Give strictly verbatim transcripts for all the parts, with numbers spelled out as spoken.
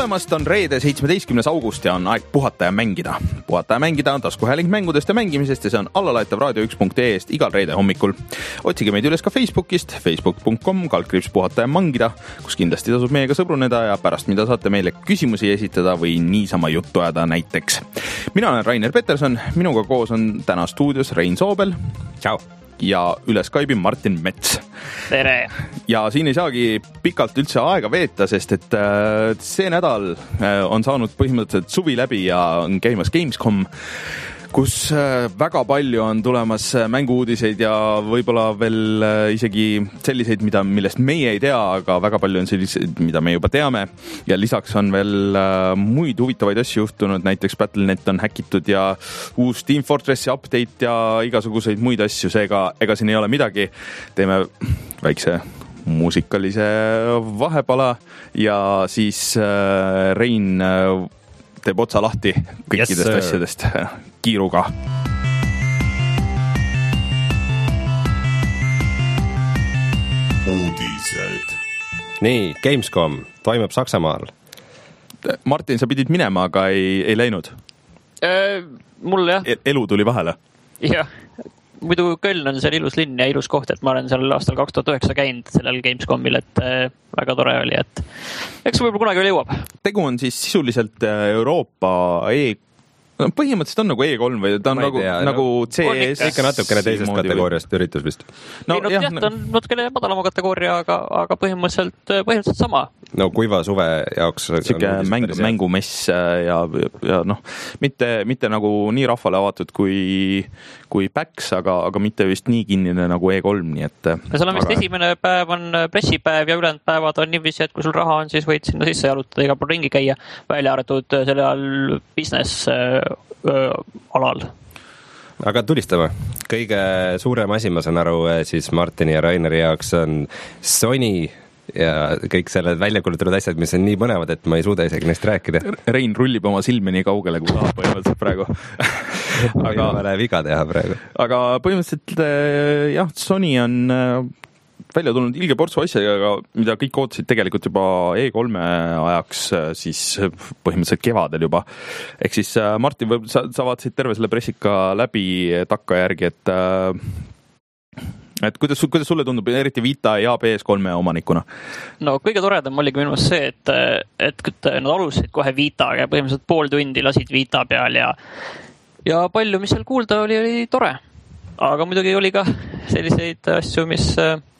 tulemast, on reede seitsmeteistkümnes august ja on aeg puhata ja mängida. Puhata ja mängida on taskuhääling mängudest ja mängimisest ja see on allalaetav raadio üks punkt ee eest igal reede hommikul. Otsige meid üles ka Facebookist, facebook punkt com, kaldkriips puhata ja mängida, kus kindlasti tasub meiega sõbruneda ja pärast mida saate meile küsimusi esitada või niisama juttu ajada näiteks. Mina olen Rainer Peterson, minuga koos on täna stuudios Rein Soobel. Ciao. Ja üle Skype'i Martin Mets. Tere! Ja siin ei saagi pikalt üldse aega veeta, sest et see nädal on saanud põhimõtteliselt suvi läbi ja on käimas Gamescom, kus väga palju on tulemas mänguuudiseid ja võib-olla veel isegi selliseid, mida, millest meie ei tea, aga väga palju on selliseid, mida me juba teame. Ja lisaks on veel muid huvitavaid asju juhtunud, näiteks Battle dot net on häkitud ja uus Team Fortressi update ja igasuguseid muid asju, seega ega siin ei ole midagi. Teeme väikse muusikalise vahepala ja siis Rein teeb otsa lahti kõikidest yes, asjadest kiiruga. Uudised. Nii, Gamescom toimub Saksamaal. Martin, sa pidid minema, aga ei, ei läinud? Äh, mul jah. Elu tuli vahele? Jah. Muidu Köln on seal ilus linn ja ilus koht, et ma olen seal aastal kaks tuhat üheksa käinud sellel Gamescomil, et äh, väga tore oli, et eks võib-olla kunagi veel jõuab. Tegu on siis sisuliselt Euroopa E no, põhimõtteliselt on nagu E kolm või ta on nagu, tea, nagu no, C S ikka natukene teisest kategooriast või... üritus vist. No, ei, no, jah, jah, ta on natukene madalama kategooria, aga, aga põhimõtteliselt, põhimõtteliselt sama. No kuiva suve jaoks Siuke mäng, mängumess ja, ja noh, mitte, mitte nagu nii rahvale avatud kui, kui PAX, aga, aga mitte vist nii kinnine nagu E kolm, nii et... Ja seal on vist aga... esimene päev on pressipäev ja ülejäänud päevad on niiviisi, et kui sul raha on, siis võid sinna sisse jalutada iga pool ringi käia, välja arvatud selle all business öö, alal. Aga tulistame. Kõige suurem asi, ma saan aru, siis Martini ja Raineri jaoks on Sony ja kõik selle väljakulutatud asjad, mis on nii põnevad, et ma ei suuda isegi neist rääkida. Rein rullib oma silme nii kaugele, kui tahab põhimõtteliselt praegu. aga ma näe viga teha praegu. Aga põhimõtteliselt jah, Sony on välja tulnud ilge portsu asjaga, mida kõik ootasid tegelikult juba E kolme ajaks, siis põhimõtteliselt kevadel juba. Ehk siis Martin, sa, sa vaatasid terve selle pressika läbi takka järgi, et et kuidas, kuidas sulle tundub eriti Vita ja P S kolme omanikuna? No kõige toredam oligi minu meelest see, et, et nad alustasid kohe Vitaga ja põhimõtteliselt pool tundi lasid Vita peal ja, ja palju, mis seal kuulda oli, oli tore. Aga muidugi oli ka selliseid asju, mis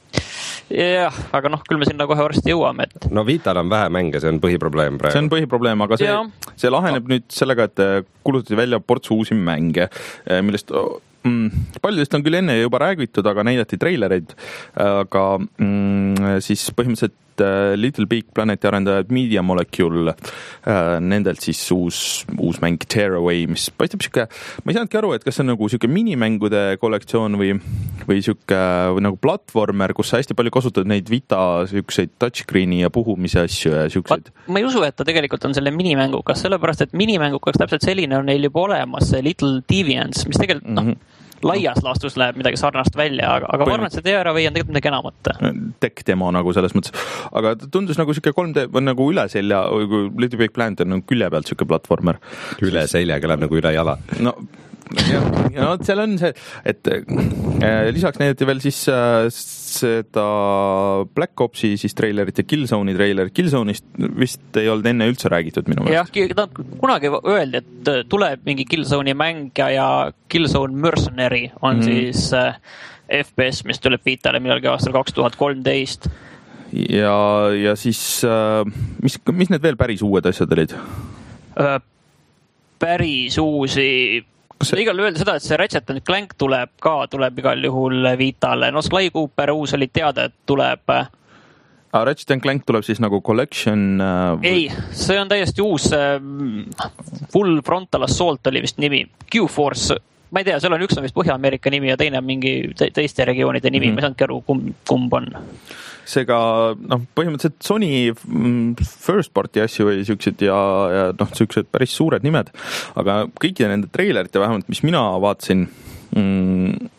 jah, aga noh, küll me sinna kohe varsti jõuame. Et... No Vital on vähe mänge, see on põhiprobleem praegu. See on põhiprobleem, aga see, see laheneb no. nüüd sellega, et kulutati välja portsu uusi mänge, millest mm, paljudest on küll enne juba räägitud, aga näidati treilereid, aga mm, siis põhimõtteliselt Little Big Planeti arendajad Media Molecule, nendelt siis uus, uus mäng Tearaway, mis paistab siuke, ma ei saanudki aru, et kas see on nagu siuke minimängude kollektsioon või, või siuke või nagu platvormer, kus sa hästi palju kasutad neid Vita siukseid touchscreeni ja puhumise asju ja siukseid. Ma ei usu, et ta tegelikult on selle minimängukas, sellepärast, et minimängukas täpselt selline on neil juba olemas, see Little Deviants, mis tegelikult noh, mm-hmm. laias laastus läheb midagi sarnast välja, aga, aga ma arvan, et see Tearaway on tegelikult midagi enamat. Tech-demo nagu selles mõttes. Aga tundus nagu siuke kolm D on nagu üle selja, kui Little Big Planet on nagu külje pealt siuke platvormer. Üle seljaga läheb nagu üle jala. No, ja, ja no, seal on see, et äh, lisaks näidati veel siis äh, seda Black Opsi siis trailerit ja Killzone'i trailerit. Killzone'ist vist ei olnud enne üldse räägitud minu meelest. Jah, kunagi öeldi, et tuleb mingi Killzone'i mäng ja Killzone Mercenary on mm. siis äh, F P S, mis tuleb Vitale millalgi aastal kaks tuhat kolmteist. Ja, ja siis äh, mis, mis need veel päris uued asjad olid? Äh, päris uusi... See... Igal öelda seda, et see Ratchet and Clank tuleb ka, tuleb igal juhul Vitale. No Sly Cooper uus oli teada, et tuleb... Ah, Ratchet and Clank tuleb siis nagu collection... Äh... Ei, see on täiesti uus äh, Full Frontal Assault oli vist nimi. Q-Force, ma ei tea, seal on üks on vist Põhja-Ameerika nimi ja teine on mingi te- teiste regioonide nimi. Mm-hmm. Ma ei saanudki aru, kumb, kumb on. Seega, noh, põhimõtteliselt Sony first party asju või siuksed ja, ja noh, siuksed päris suured nimed, aga kõikide nende trailerite vähemalt, mis mina vaatasin, mm,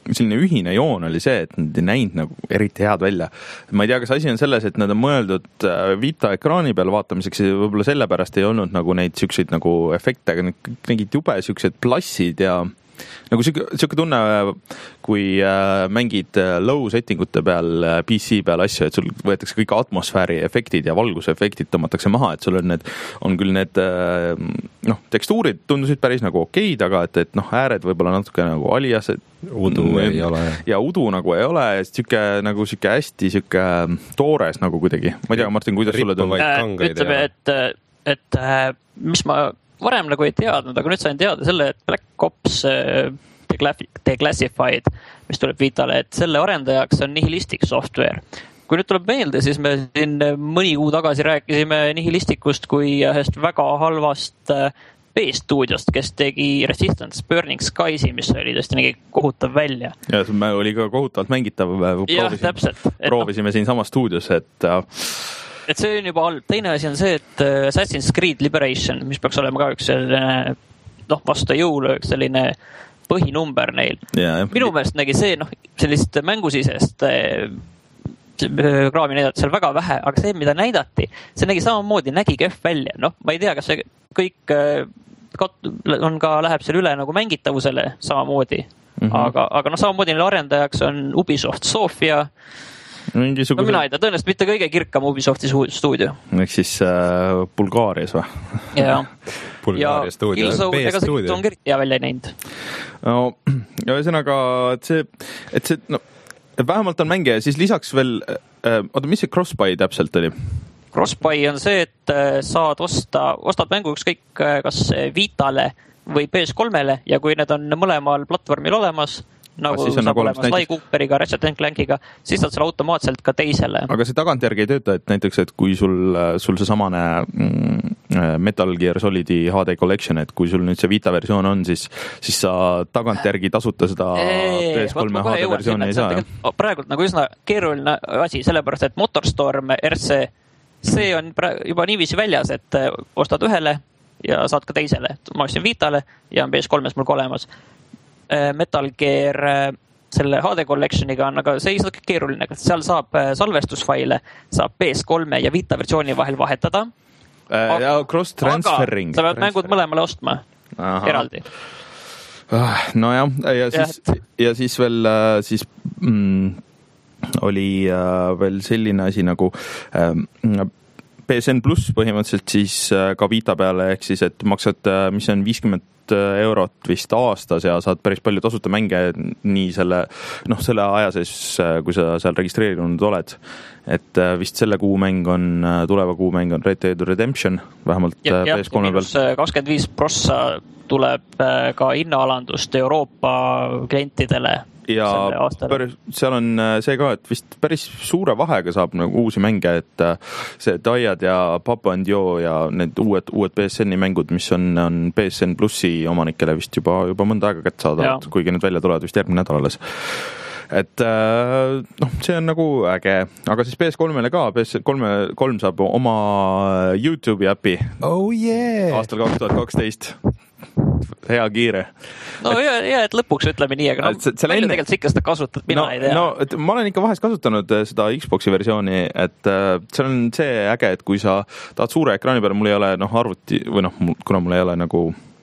selline ühine joon oli see, et nad ei näinud nagu eriti head välja. Ma ei tea, kas asi on selles, et nad on mõeldud Vita ekraani peal vaatamiseks ja võib-olla sellepärast ei olnud nagu neid siukseid nagu efekte, aga need nägid jube siuksed plassid ja nagu siuke, siuke tunne, kui äh, mängid low settingute peal P C peal asju, et sul võetakse kõik atmosfääri efektid ja valguse efektid tõmmatakse maha, et sul on need, on küll need äh, noh, tekstuurid tundusid päris nagu okeid, aga et, et noh, ääred võib-olla natuke nagu aliased. Udu mm, ei ole. Ja udu nagu ei ole, siuke nagu siuke hästi siuke toores nagu kuidagi. Ma ei tea, Martin, kuidas sulle tundub? Äh, ütleme, et, et äh, mis ma varem nagu ei teadnud, aga nüüd sain teada selle, et Black Ops Declassified, mis tuleb Vitale, et selle arendajaks on Nihilistic Software. Kui nüüd tuleb meelde, siis me siin mõni kuu tagasi rääkisime Nihilisticust kui ühest väga halvast B-stuudiost, kes tegi Resistance Burning Skies'i, mis oli tõesti nägi kohutav välja. Ja see oli ka kohutavalt mängitav. Jah, täpselt. Proovisime siin sama stuudios, et et see on juba halb. Teine asi on see, et Assassin's Creed Liberation, mis peaks olema ka üks selline, noh, vastu jõulu, üks selline põhinumber neil. Yeah. Minu meelest nägi see, noh, sellist mängusisest kraami näidati seal väga vähe, aga see, mida näidati, see nägi samamoodi, nägi kehv välja. Noh, ma ei tea, kas see kõik on ka, läheb seal üle nagu mängitavusele samamoodi. Mm -hmm. Aga, aga noh, samamoodi neil arendajaks on Ubisoft Sofia. Mingisuguse... No mina ei tea, tõenäoliselt mitte kõige kirkam Ubisofti stuudio. Ehk siis äh, Bulgaarias või? Jaa. Bulgaaria stuudio. Ega see on eriti hea välja näinud. No, ja ühesõnaga, et see, et see, no, vähemalt on mängija, siis lisaks veel, äh, oota, mis see Crossbuy täpselt oli? Crossbuy on see, et saad osta, ostad mängu ükskõik kas Vitale või P S kolmele ja kui need on mõlemal platvormil olemas, nagu saab nagu olema Sly Cooperiga, Ratchet and Clankiga, siis saad selle automaatselt ka teisele. Aga see tagantjärgi ei tööta, et näiteks, et kui sul, sul see samane mm, Metal Gear Solidi H D Collection, et kui sul nüüd see Vita versioon on, siis, siis sa tagantjärgi tasuta seda P S kolme H D versiooni ei saa. Praegult nagu üsna keeruline asi, sellepärast, et Motorstorm R C, see on juba niiviisi väljas, et ostad ühele ja saad ka teisele. Ma ostsin Vitale ja on P S kolmes mul olemas. Metal Gear selle H D Collectioniga on, aga see ei saa keeruline, seal saab salvestusfaile, saab P S kolme ja Vita versiooni vahel vahetada. Äh, ja cross-transferring. Aga sa pead mängud mõlemale ostma. Aha. Eraldi. No jah, ja siis, ja siis veel siis, mm, oli äh, veel selline asi nagu äh, P S N pluss põhimõtteliselt siis äh, ka Vita peale, ehk siis, et maksad, äh, mis on viiskümmend eurot vist aastas ja saad päris palju tasuta mänge nii selle, noh, selle aja sees, kui sa seal registreerinud oled. Et vist selle kuu mäng on, tuleva kuu mäng on Red Dead Redemption, vähemalt ja, P S kolme peal. kakskümmend viis prossa tuleb ka hinnaalandust Euroopa klientidele. Ja päris, seal on see ka, et vist päris suure vahega saab nagu uusi mänge, et see Daiad ja Papa and Joe ja need uued, uued P S N-i mängud, mis on, on P S N plussi omanikele vist juba, juba mõnda aega kätte saadavad, kuigi need välja tulevad vist järgmine nädal alles. Et noh, see on nagu äge, aga siis P S kolmele ka, P S kolm, kolm saab oma YouTube'i äpi oh, yeah. aastal kaks tuhat kaksteist. Hea kiire. No ja, ja, et lõpuks ütleme nii, aga no, see, see enne... tegelikult ikka seda kasutad, mina no, ei tea. No, et ma olen ikka vahest kasutanud seda Xboxi versiooni, et äh, see on see äge, et kui sa tahad suure ekraani peale, mul ei ole noh, arvuti, või noh, kuna mul ei ole nagu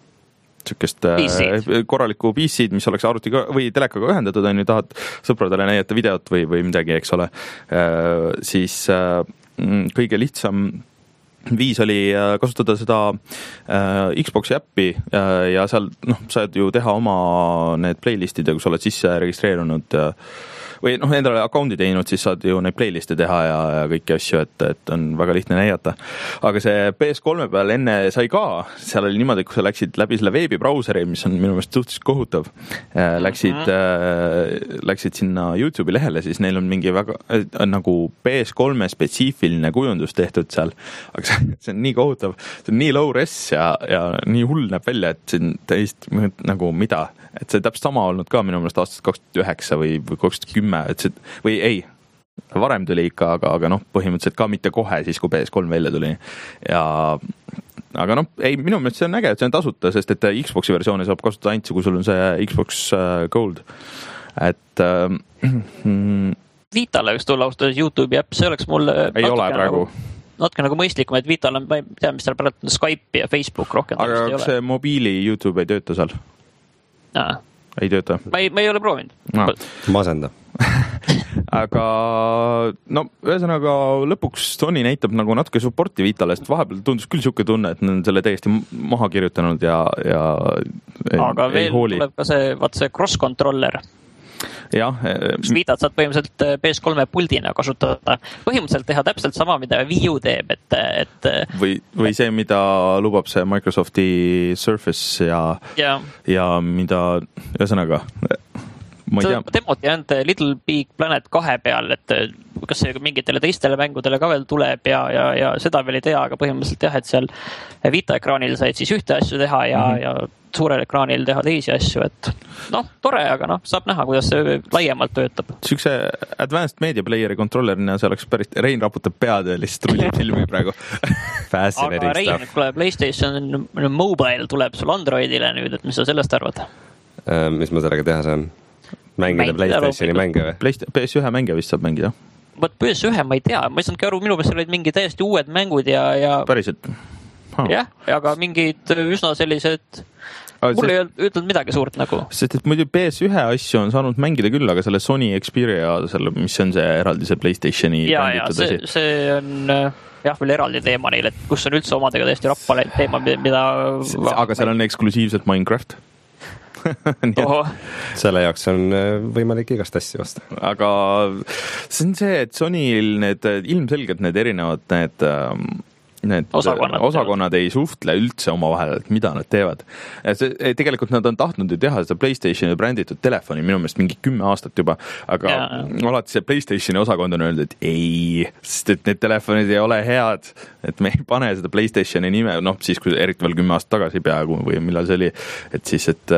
sükest äh, korralikku P C-d, mis oleks arvutiga või telekaga ühendatud, on ju, tahad sõpradele näidata videot või, või midagi, eks ole, äh, siis äh, kõige lihtsam viis oli kasutada seda äh, Xboxi äppi äh, ja seal noh, saad ju teha oma need playlistid ja kui sa oled sisse registreerunud äh, või noh, endale account'i teinud, siis saad ju neid playliste teha ja, ja kõiki asju, et, et on väga lihtne näidata. Aga see P S kolme peal enne sai ka, seal oli niimoodi, kui sa läksid läbi selle veebibrauseri, mis on minu meelest suhteliselt kohutav, äh, läksid, äh, läksid sinna YouTube'i lehele, siis neil on mingi väga äh, nagu P S kolme spetsiifiline kujundus tehtud seal, aga see, see on nii kohutav, see on nii low res ja, ja nii hull näeb välja, et see on täist nagu mida, et see täpselt sama olnud ka minu meelest aastast kaks tuhat üheksa või, või kaks tuhat kümme, et see, või ei, varem tuli ikka, aga, aga noh, põhimõtteliselt ka mitte kohe siis, kui P S kolm välja tuli. Ja, aga noh, ei, minu meelest see on äge, et see on tasuta, sest et Xboxi versiooni saab kasutada ainult, kui sul on see Xbox Gold. et äh, mm, Vitale võiks tulla austada YouTube'i äpp, see oleks mul ei ole praegu nagu, natuke nagu mõistlikum, et Vital on, ma ei tea, mis tal praegu on Skype ja Facebook rohkem. aga kas see mobiili YouTube ei tööta seal? Aa. ei tööta? ma ei, ma ei ole proovinud no. Masenda aga no ühesõnaga lõpuks Sony näitab nagu natuke supporti Vitale, sest vahepeal tundus küll siuke tunne, et nad on selle täiesti maha kirjutanud ja, ja aga ei, veel hooli. Tuleb ka see, vaat see cross-controller. jah. Kus Vitat saad põhimõtteliselt P S kolme puldina kasutada. Põhimõtteliselt teha täpselt sama, mida Wii U teeb, et, et või, või see, mida lubab see Microsofti Surface ja, ja, ja mida ühesõnaga ma ei tea. Demot ja ainult Little Big Planet kahe peal, et kas see mingitele teistele mängudele ka veel tuleb ja, ja, ja seda veel ei tea, aga põhimõtteliselt jah, et seal Vita ekraanil said siis ühte asju teha ja, mm -hmm. ja suurel ekraanil teha teisi asju, et noh, tore, aga noh, saab näha, kuidas see laiemalt töötab. Siukse Advanced Media Playeri kontrollerina see oleks päris, Rein raputab pead ja lihtsalt rullib silmi praegu. aga Rein, kuule, PlayStation Mobile tuleb sul Androidile nüüd, et mis sa sellest arvad? Mis ma sellega teha saan? Mängida PlayStationi mänge või? P S üks mänge vist saab mängida. Võt P S üks ma ei tea, ma ei saanudki aru, minu peal olid mingi täiesti uued mängud ja, ja... päriselt? jah, aga mingid üsna sellised aga mul see... ei ütelnud midagi suurt nagu. Sest et muidu P S üks asju on saanud mängida küll, aga selle Sony Xperia, selle, mis on see eraldi see PlayStationi ja, ja see, see on jah, veel eraldi teema neil, et kus on üldse omadega täiesti rappa teema, mida aga seal on eksklusiivselt Minecraft selle jaoks on võimalik igast asju osta. Aga see on see, et Sonyl need ilmselgelt need erinevad need, need osakonnad, osakonnad ei suhtle üldse omavahel, et mida nad teevad. See, tegelikult nad on tahtnud ju teha seda PlayStationi bränditud telefoni minu meelest mingi kümme aastat juba, aga ja. alati see PlayStationi osakond on öeldud, et ei, sest et need telefonid ei ole head, et me ei pane seda PlayStationi nime, noh siis kui eriti veel kümme aastat tagasi peaaegu või millal see oli, et siis, et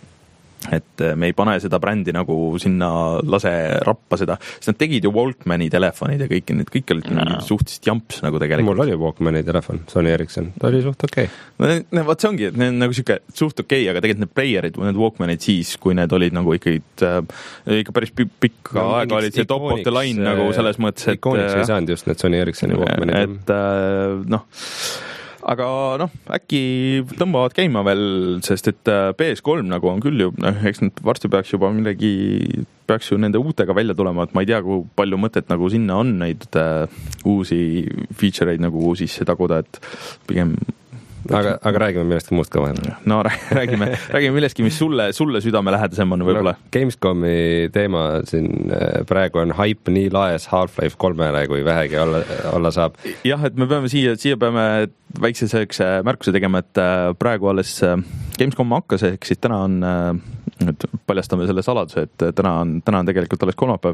et me ei pane seda brändi nagu sinna, lase rappa seda, sest nad tegid ju Walkmani telefonid ja kõik need, kõik olid no. suhteliselt jamps nagu tegelikult. Mul oli Walkmani telefon, Sony Ericsson, ta oli suht okei. Okay. No, vaat see ongi, et need on nagu siuke suht okei okay,, aga tegelikult need playerid, need Walkmanid siis, kui need olid nagu ikka, ikka päris pikka no, aega olid see top of the line nagu selles mõttes, et ikooniks ei saanud just need Sony Ericssoni Walkmanid. Et noh, aga noh, äkki tõmbavad käima veel, sest et P S kolm nagu on küll ju, eks nüüd varsti peaks juba millegi, peaks ju nende uutega välja tulema, et ma ei tea, kui palju mõtet nagu sinna on neid uh, uusi feature'id nagu sisse taguda, et pigem aga, aga räägime millestki muust ka vahel. No räägime, räägime millestki, mis sulle, sulle südame lähedasem on võib-olla. No, Gamescomi teema siin praegu on hype nii laes Half-Life kolmele, kui vähegi olla, olla saab. jah, et me peame siia, siia peame väikse selleks märkuse tegema, et praegu alles Gamescom hakkas, ehk siis täna on, nüüd paljastame selle saladuse, et täna on, täna on tegelikult alles kolmapäev.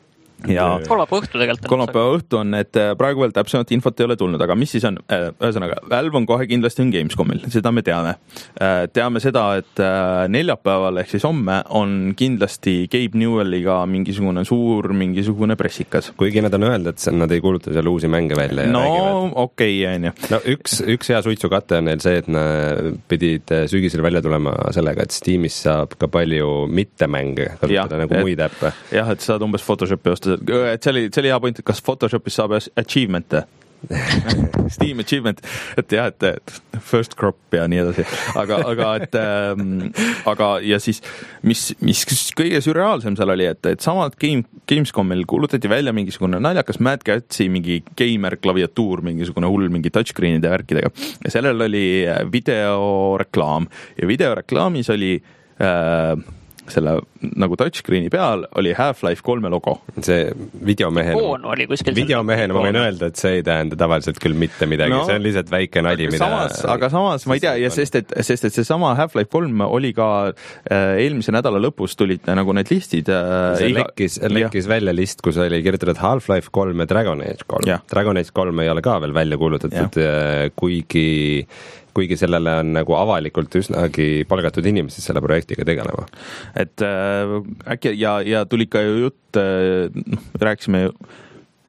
Ja kolmapäeva õhtu tegelikult. Kolmapäeva õhtu on, et praegu veel täpsemalt infot ei ole tulnud, aga mis siis on, ühesõnaga, Valve on kohe kindlasti on Gamescomil, seda me teame. Teame seda, et neljapäeval ehk siis homme on kindlasti Gabe Newelliga mingisugune suur, mingisugune pressikas. Kuigi nad on öeldud, et nad ei kuuluta seal uusi mänge välja. No okei, on ju. No üks, üks hea suitsukate on neil see, et nad pidid sügisel välja tulema sellega, et Steamis saab ka palju mittemänge kasutada nagu muid äppe. Jah, et saad umbes Photoshopi osta. Et see oli, see oli hea point, et kas Photoshopis saab achievement'e Steam achievement, et jah, et first crop ja nii edasi, aga, aga et ähm, aga ja siis mis, mis kõige sürreaalsem seal oli, et, et samad Game, Gamescomil kuulutati välja mingisugune naljakas Mad Catsi mingi gamer klaviatuur, mingisugune hull mingi touchscreenide värkidega ja sellel oli videoreklaam ja videoreklaamis oli äh, selle nagu touchscreeni peal oli Half-Life kolme logo. See videomehena, oli videomehena ma võin öelda, et see ei tähenda tavaliselt küll mitte midagi, no, see on lihtsalt väike nali, mida... Samas, aga samas ma ei tea, ja sest et, sest et see sama Half-Life kolm oli ka äh, eelmise nädala lõpus tulid nagu need listid. Äh, see iga... lekkis, lekkis välja list, kus oli kirjutatud Half-Life kolm ja Dragon Age kolm. Ja. Dragon Age kolm ei ole ka veel välja kuulutatud, kuigi... kuigi sellele on nagu avalikult üsnagi palgatud inimesed selle projektiga tegelema. Et äh, äkki ja, ja tuli ka ju jutt, äh, rääkisime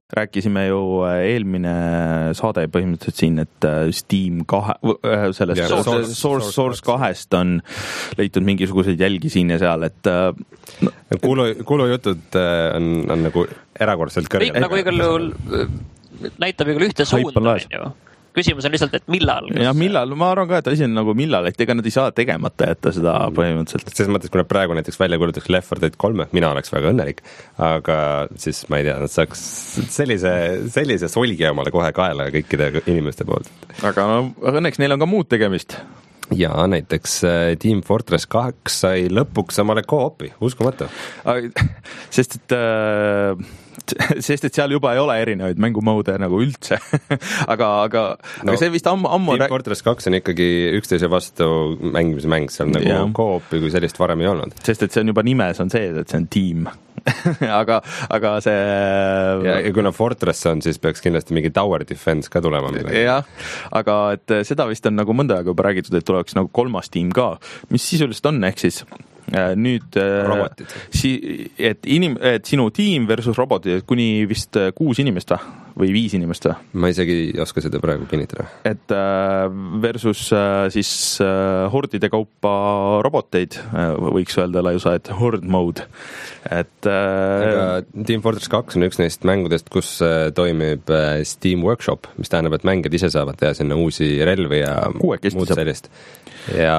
rääkisime ju eelmine saade põhimõtteliselt siin, et Steam kahe, sellest yeah, Source, Source, Source, Source kahest on leitud mingisuguseid jälgi siin ja seal, et no, kulu, kulujutud on, on nagu erakordselt kõrgel. Kõik nagu igal juhul näitab igal ühte suunda, ju. Küsimus on lihtsalt, et millal. Ja millal, ma arvan ka, et asi on nagu millal, et ega nad ei saa tegemata jätta seda põhimõtteliselt. Selles mõttes, kui nad praegu näiteks välja kuulutaks Left four Dead kolme, mina oleks väga õnnelik, aga siis ma ei tea, nad saaks sellise, sellise solgi omale kohe kaela kõikide inimeste poolt. Aga no, õnneks neil on ka muud tegemist. Ja näiteks Team Fortress kaks sai lõpuks samale co-opi, uskumatu. Sest et äh, sest et seal juba ei ole erinevaid mängumode nagu üldse aga, aga, no, aga see vist ammu, ammu Team Fortress kaks on ikkagi üksteise vastu mängimise mäng, seal nagu yeah. co-opi kui sellist varem ei olnud. Sest et see on juba nimes on see, et see on tiim aga, aga see ja, ja kuna Fortress on, siis peaks kindlasti mingi Tower Defense ka tulema. Jah, aga et seda vist on nagu mõnda aega juba räägitud, et tuleks nagu kolmas tiim ka, mis sisuliselt on, ehk siis nüüd robotid. Si, et, inim, et sinu tiim versus robotid, kuni vist kuus inimest või viis inimest. Ma isegi ei oska seda praegu kinnitada. Et versus siis hordide kaupa roboteid, võiks öelda laiusa, et horde mode. Et aga Team Fortress kaks on üks neist mängudest, kus toimib Steam Workshop, mis tähendab, et mängijad ise saavad teha sinna uusi relvi ja muud sellist. Ja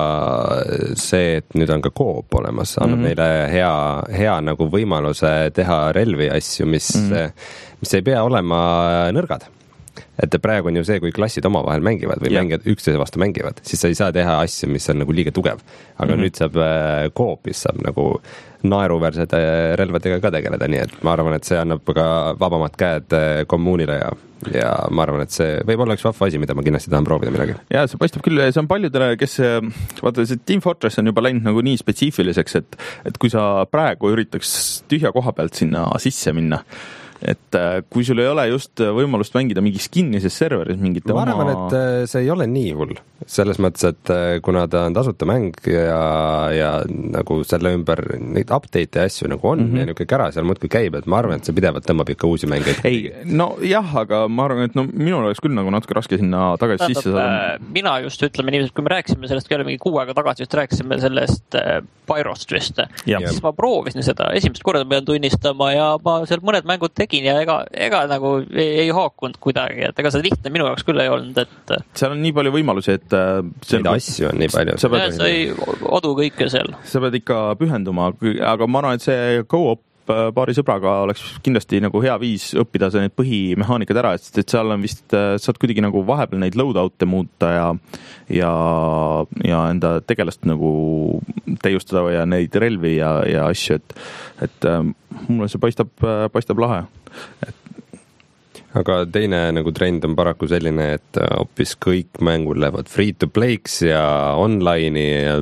see, et nüüd on ka koop olemas, annab mm-hmm. neile hea, hea nagu võimaluse teha relvi asju, mis, mm-hmm. mis ei pea olema nõrgad. Et praegu on ju see, kui klassid omavahel mängivad või yeah. mängijad üksteise vastu mängivad, siis sa ei saa teha asju, mis on nagu liiga tugev. Aga mm-hmm. nüüd saab koopis saab nagu naeruväärsed relvadega ka tegeleda, nii et ma arvan, et see annab ka vabamad käed kommuunile ja, ja ma arvan, et see võib olla üks vahva asi, mida ma kindlasti tahan proovida midagi. Ja see paistab küll, see on paljudele, kes vaata, see Team Fortress on juba läinud nagu nii spetsiifiliseks, et, et kui sa praegu üritaks tühja koha pealt sinna sisse minna, et kui sul ei ole just võimalust mängida mingi skinnises serveris mingite ma arvan, oma... et see ei ole nii hull. Selles mõttes, et kuna ta on tasuta mäng ja, ja nagu selle ümber neid update ja asju nagu on mm-hmm. ja niisugune kära seal muudkui käib, et ma arvan, et see pidevalt tõmbab ikka uusi mängeid. Ei, no jah, aga ma arvan, et no minul oleks küll nagu natuke raske sinna tagasi Tähendab, sisse saada. Mina just ütleme niiviselt, kui me rääkisime sellest kelle mingi kuu aega tagasi, just rääkisime sellest Pyrost vist. Siis ma proovisin seda esimest korda pean tunnistama ja ma seal mõned mängud tegin ja ega, ega nagu ei, ei haakunud kuidagi, et ega see lihtne minu jaoks küll ei olnud, et seal on nii palju võimalusi, et neid asju on nii palju. Sa, pead, sa ei odu kõike seal. Sa pead ikka pühenduma, aga ma arvan, et see go-op paari sõbraga oleks kindlasti nagu hea viis õppida see need põhimehaanikad ära, et, et seal on vist, saad kuidagi nagu vahepeal neid loadout'e muuta ja, ja, ja enda tegelast nagu täiustada ja neid relvi ja, ja asju, et, et mulle see paistab, paistab lahe. Et aga teine nagu trend on paraku selline, et hoopis kõik mängud lähevad free to play'ks ja online'i ja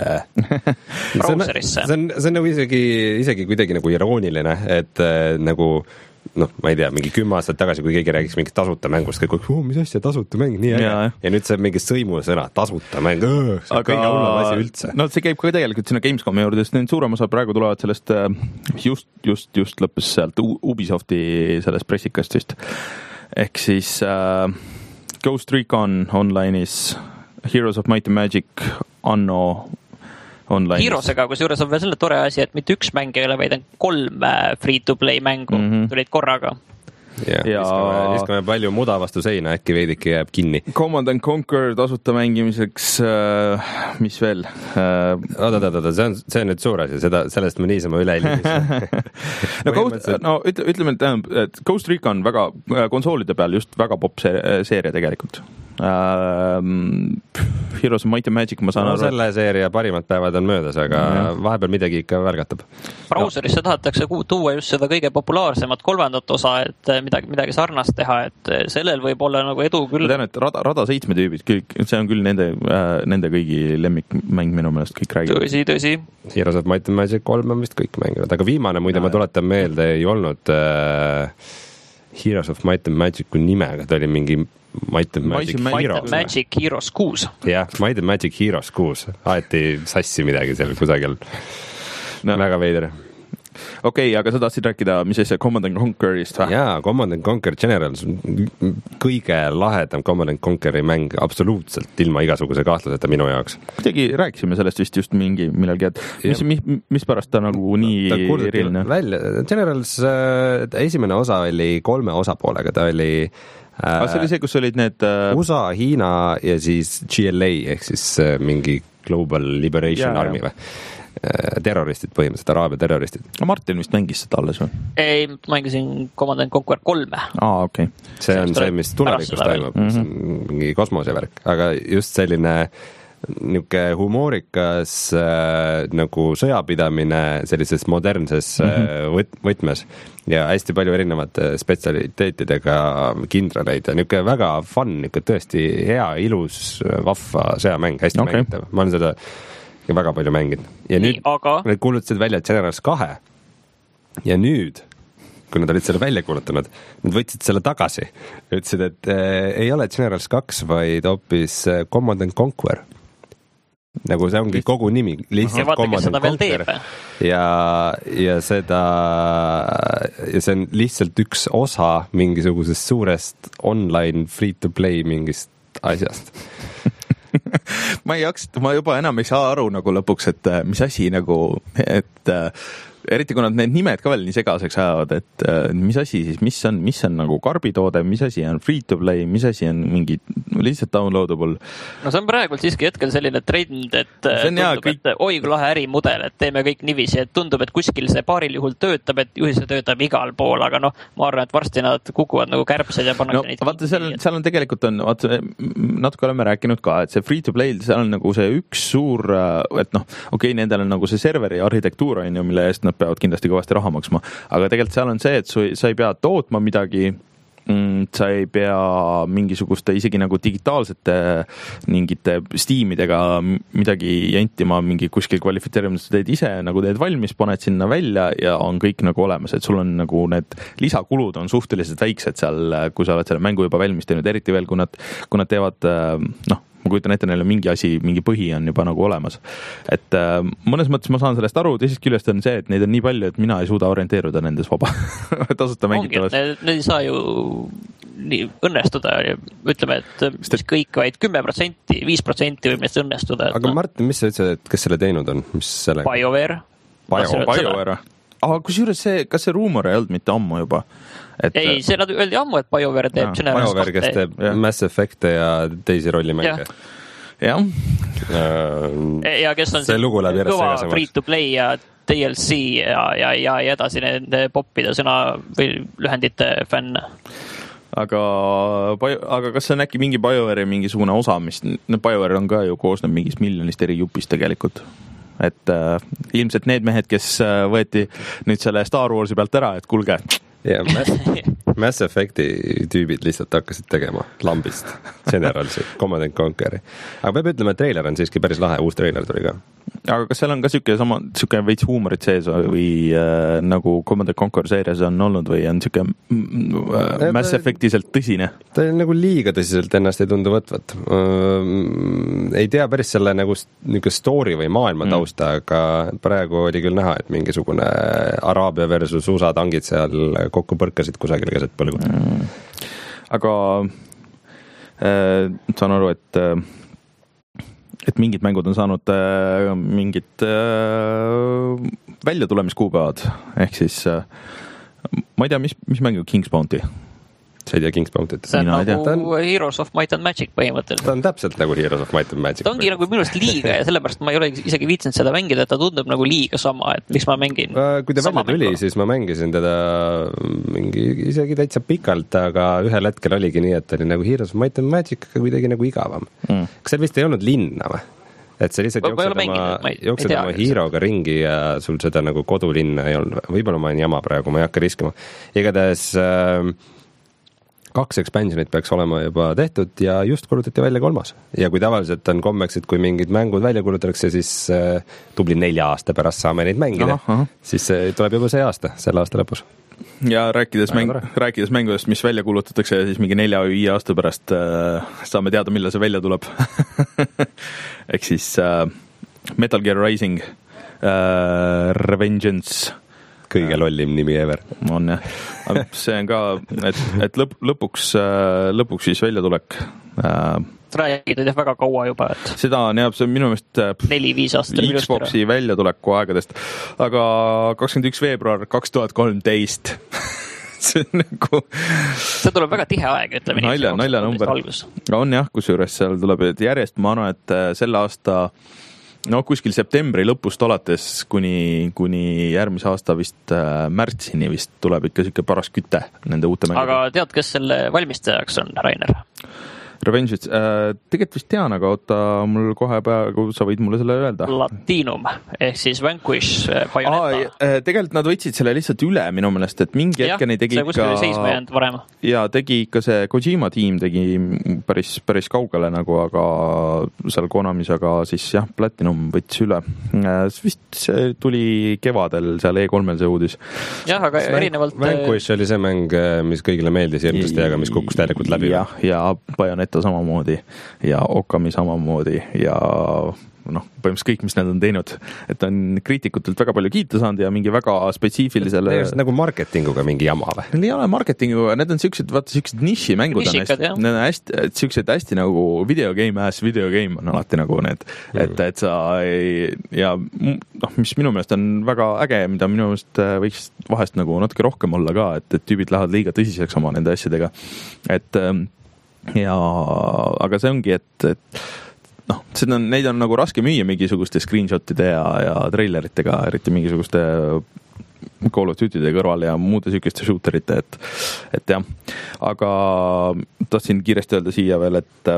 see on, see on, see on nagu isegi, isegi kuidagi nagu irooniline, et nagu noh, ma ei tea, mingi kümme aastat tagasi, kui keegi räägiks mingit tasuta mängust, kõik oh, mis asja, tasuta mäng, nii äge. Ja, ja nüüd see on mingi sõimusõna, tasuta mäng, see on kõige hullem asi üldse. No see käib ka tegelikult sinna Gamescomi juurde, sest need suurem osa praegu tulevad sellest, just, just, just lõppes sealt Ubisofti sellest pressikast vist. Ehk siis uh, Ghost Recon online'is, Heroes of Might and Magic, Anno online. Heroesega, kus juures on veel selle tore asi, et mitte üks mäng ei ole, vaid on kolm free-to-play mängu mm-hmm. tulid korraga. Ja, ja... Viskame, viskame palju muda vastu seina, äkki veidike jääb kinni. Command and Conquer tasuta mängimiseks, äh, mis veel? Äh... Oota, oota, oota, see on, see on nüüd suur asi, seda, sellest me niisama üle ei liimis. no, Ghost, no ütleme, et Ghost Recon väga konsoolide peal just väga pop seeria tegelikult. Uh, Heroes of Might and Magic ma saan no, aru. Selle seeria parimad päevad on möödas, aga mm-hmm. vahepeal midagi ikka välgatab. Browserisse no. tahetakse tuua just seda kõige populaarsemat kolmandat osa, et midagi, midagi sarnast teha, et sellel võib olla nagu edu küll. Ma tean, et Rada, Rada seitsme tüübid, kõik, see on küll nende, äh, nende kõigi lemmikmäng minu meelest, kõik räägivad. Tõsi, tõsi. Heroes of Might and Magic kolm on vist kõik mänginud, aga viimane muide ja, ma tuletan meelde ei olnud äh, Heroes of Might and Magicu nimega, ta oli mingi Might and Magic Might Heroes. and Magic Heroes kuus. Jah, Might and Magic Heroes kuus. Aeti sassi midagi seal kusagil. No. Väga veider. okei okay,, aga sa tahtsid rääkida, mis asja Command and Conquerist või? jaa, Command and Conquer Generals, kõige lahedam Command and Conqueri mäng absoluutselt ilma igasuguse kahtluseta minu jaoks. kuidagi rääkisime sellest vist just mingi millalgi, et mis, mis, mis pärast ta nagu nii no, eriline? välja, Generals äh, esimene osa oli kolme osapoolega, ta oli äh, see oli see, kus olid need äh... U S A, Hiina ja siis G L A ehk siis äh, mingi Global Liberation yeah, Army või? Terroristid põhimõtteliselt, Araabia terroristid. Martin vist mängis seda alles või? Ei, mängisin Command and Conquer kolme. Aa, okei. Okay. See on see, mis tulevikus toimub, mm -hmm. mingi kosmosevärk, aga just selline niisugune humoorikas äh, nagu sõjapidamine sellises modernses mm -hmm. võt- võtmes ja hästi palju erinevate spetsialiteetidega kindraleid ja niisugune väga fun, niisugune tõesti hea, ilus, vahva sõjamäng, hästi okay. mängitav. Ma olen seda väga palju mänginud. Ja nüüd aga... need kuulutasid välja Generals kahe ja nüüd, kui nad olid selle välja kuulutanud, nad võtsid selle tagasi. Ütlesid, et äh, ei ole Generals kaks, vaid hoopis Command and Conquer. Nagu see ongi kogu nimi, lihtsalt Command and Conquer. Ja, ja seda, ja see on lihtsalt üks osa mingisugusest suurest online free-to-play mingist asjast. ma ei jaksa, ma juba enam ei saa aru nagu lõpuks, et mis asi nagu, et eriti kui nad need nimed ka veel nii segaseks ajavad, et mis asi siis, mis on, mis on nagu karbitoode, mis asi on free to play, mis asi on mingi lihtsalt downloadable. No see on praegult siiski hetkel selline trend, et tundub, hea, kõik... et oi kui lahe ärimudel, et teeme kõik nivisi, et tundub, et kuskil see paaril juhul töötab, et juhi see töötab igal pool, aga noh, ma arvan, et varsti nad kukuvad nagu kärbsed ja pannakse no, neid. Vaata, seal, seal on tegelikult on, vaata, natuke oleme rääkinud ka, et see free to play, seal on nagu see üks suur, et noh, okei okay,, nendel on nagu see serveri arhitektuur on ju, mille eest nad peavad kindlasti kõvasti raha maksma, aga tegelikult seal on see, et su, sa ei pea tootma midagi, sa ei pea mingisuguste isegi nagu digitaalsete mingite Steamidega midagi jantima, mingi kuskil kvalifitseerimisest teed ise, nagu teed valmis, paned sinna välja ja on kõik nagu olemas, et sul on nagu need lisakulud on suhteliselt väiksed seal, kui sa oled selle mängu juba valmis teinud, eriti veel, kui nad, kui nad teevad, noh, ma kujutan ette, neil on mingi asi, mingi põhi on juba nagu olemas. Et äh, mõnes mõttes ma saan sellest aru, teisest küljest on see, et neid on nii palju, et mina ei suuda orienteeruda nendes vaba tasuta mängitavas. Need, need ei saa ju nii õnnestuda, ütleme, et mis kõik vaid kümme protsenti, viis protsenti võib neist õnnestuda. Aga Martin, mis sa ütlesid, et kes selle teinud on? Mis selle... BioWare. Bio, BioWare. Aga kusjuures see, kas see ruumor ei olnud mitte ammu juba? Et, ei, see nad öeldi ammu, et BioWare teeb Generals BioWare, kes teeb ja. Mass Effect'e ja teisi rollimänge. Jah. Ja. ja kes on see kõva free to play ja D L C ja, ja, ja, ja edasi nende poppide sõna või lühendite fänn. Aga, aga kas see on äkki mingi BioWare'i mingisugune osa, mis BioWare on ka ju koosneb mingist miljonist eri jupist tegelikult? Et äh, ilmselt need mehed, kes äh, võeti nüüd selle Star Warsi pealt ära, et kulge. Ja, Mass, Mass Effect'i tüübid lihtsalt hakkasid tegema lambist Generalsi, Command and Conquer'i. Aga peab ütlema, et treiler on siiski päris lahe, uus treiler tuli ka. Aga kas seal on ka siuke sama, siuke veits huumorit sees või äh, nagu Command and Conquer seerias on olnud või on siuke äh, Mass Effectiselt tõsine? Ta nagu liiga tõsiselt ennast ei tundu võtvat. Äh, ei tea päris selle nagu niisugune story või maailma tausta, mm. aga praegu oli küll näha, et mingisugune Araabia versus U S A tangid seal kokku põrkasid kusagil keset põlgu. Mm. Aga äh, saan aru, et äh, et mingid mängud on saanud äh, mingid äh, väljatulemiskuupäevad, ehk siis äh, ma ei tea, mis, mis mängu King's Bounty? sa ei tea King's Bounty't? See on nagu on... Heroes of Might and Magic põhimõtteliselt. Ta on täpselt nagu Heroes of Might and Magic. Ta ongi nagu minust liiga ja sellepärast ma ei ole isegi viitsinud seda mängida, et ta tundub nagu liiga sama, et miks ma mängin kui ta välja tuli, siis ma mängisin teda mingi isegi täitsa pikalt, aga ühel hetkel oligi nii, et oli nagu Heroes of Might and Magic, aga kuidagi nagu igavam. Mm. Kas seal vist ei olnud linna või? Et sa lihtsalt jooksed oma, jooksed oma Heroga ringi ja sul seda nagu kodulinna ei olnud. Võib-olla ma olen jama praegu, ma ei hakka riskima. Igatahes äh, kaks expansionit peaks olema juba tehtud ja just kulutati välja kolmas. Ja kui tavaliselt on kommeks, et kui mingid mängud välja kulutatakse, siis äh, tubli nelja aasta pärast saame neid mängida. Aha, aha. Siis äh, tuleb juba see aasta, selle aasta lõpus. Ja rääkides, mäng, rääkides mängudest, mis välja kulutatakse ja siis mingi nelja või viie aasta pärast äh, saame teada, millal see välja tuleb. Ehk siis äh, Metal Gear Rising, äh, Revengeance, kõige lollim nimi ever. On jah. See on ka, et, et lõp, lõpuks, lõpuks siis väljatulek. Räägid jah väga kaua juba, et seda on jah, see on minu meelest neli-viis aastat Xboxi väljatuleku aegadest, aga kakskümmend üks veebruar kaks tuhat kolmteist see on nagu see tuleb väga tihe aeg, ütleme nii. Nalja, nalja number. On jah, kusjuures seal tuleb, et järjest ma arvan, et selle aasta no kuskil septembri lõpust alates kuni, kuni järgmise aasta vist äh, märtsini vist tuleb ikka siuke paras küte nende uute mängudega. Aga tead, kes selle valmistajaks on, Rainer? Revenge, äh, tegelikult vist tean, aga oota, mul kohe peaaegu, sa võid mulle selle öelda. Platinum, ehk siis Vanquish, Bayonetta. Aa, tegelikult nad võtsid selle lihtsalt üle minu meelest, et mingi hetkeni tegi ikka... Jah, see kuskil seisma jäänud varem. Ja tegi ikka see Kojima tiim tegi päris, päris kaugele nagu, aga seal Konamis, aga siis jah, Platinum võttis üle. Vist see tuli kevadel seal E kolmel see uudis. Jah, aga erinevalt... Vanquish oli see mäng, mis kõigile meeldis hirmsasti, aga mis kukkus täielikult läbi. Ja, ja Bayonetta samamoodi ja Okami samamoodi ja noh, põhimõtteliselt kõik, mis nad on teinud, et on kriitikutelt väga palju kiita saanud ja mingi väga spetsiifilisele... Nagu marketinguga mingi jama või? Need ei ole marketinguga, need on siuksed, vaata siuksed nišimängud on hästi, need on hästi, siuksed hästi nagu video game as video game on alati nagu need, mm. et, et sa ei, ja noh, mis minu meelest on väga äge, mida minu meelest võiks vahest nagu natuke rohkem olla ka, et, et tüübid lähevad liiga tõsiseks oma nende asjadega, et ja, aga see ongi, et, et noh, seda on, neid on nagu raske müüa mingisugustes screenshotide ja, ja traileritega, eriti mingisuguste Call of Duty'de kõrval ja muude sükeste shooterite, et, et jah, aga tahtsin kiiresti öelda siia veel, et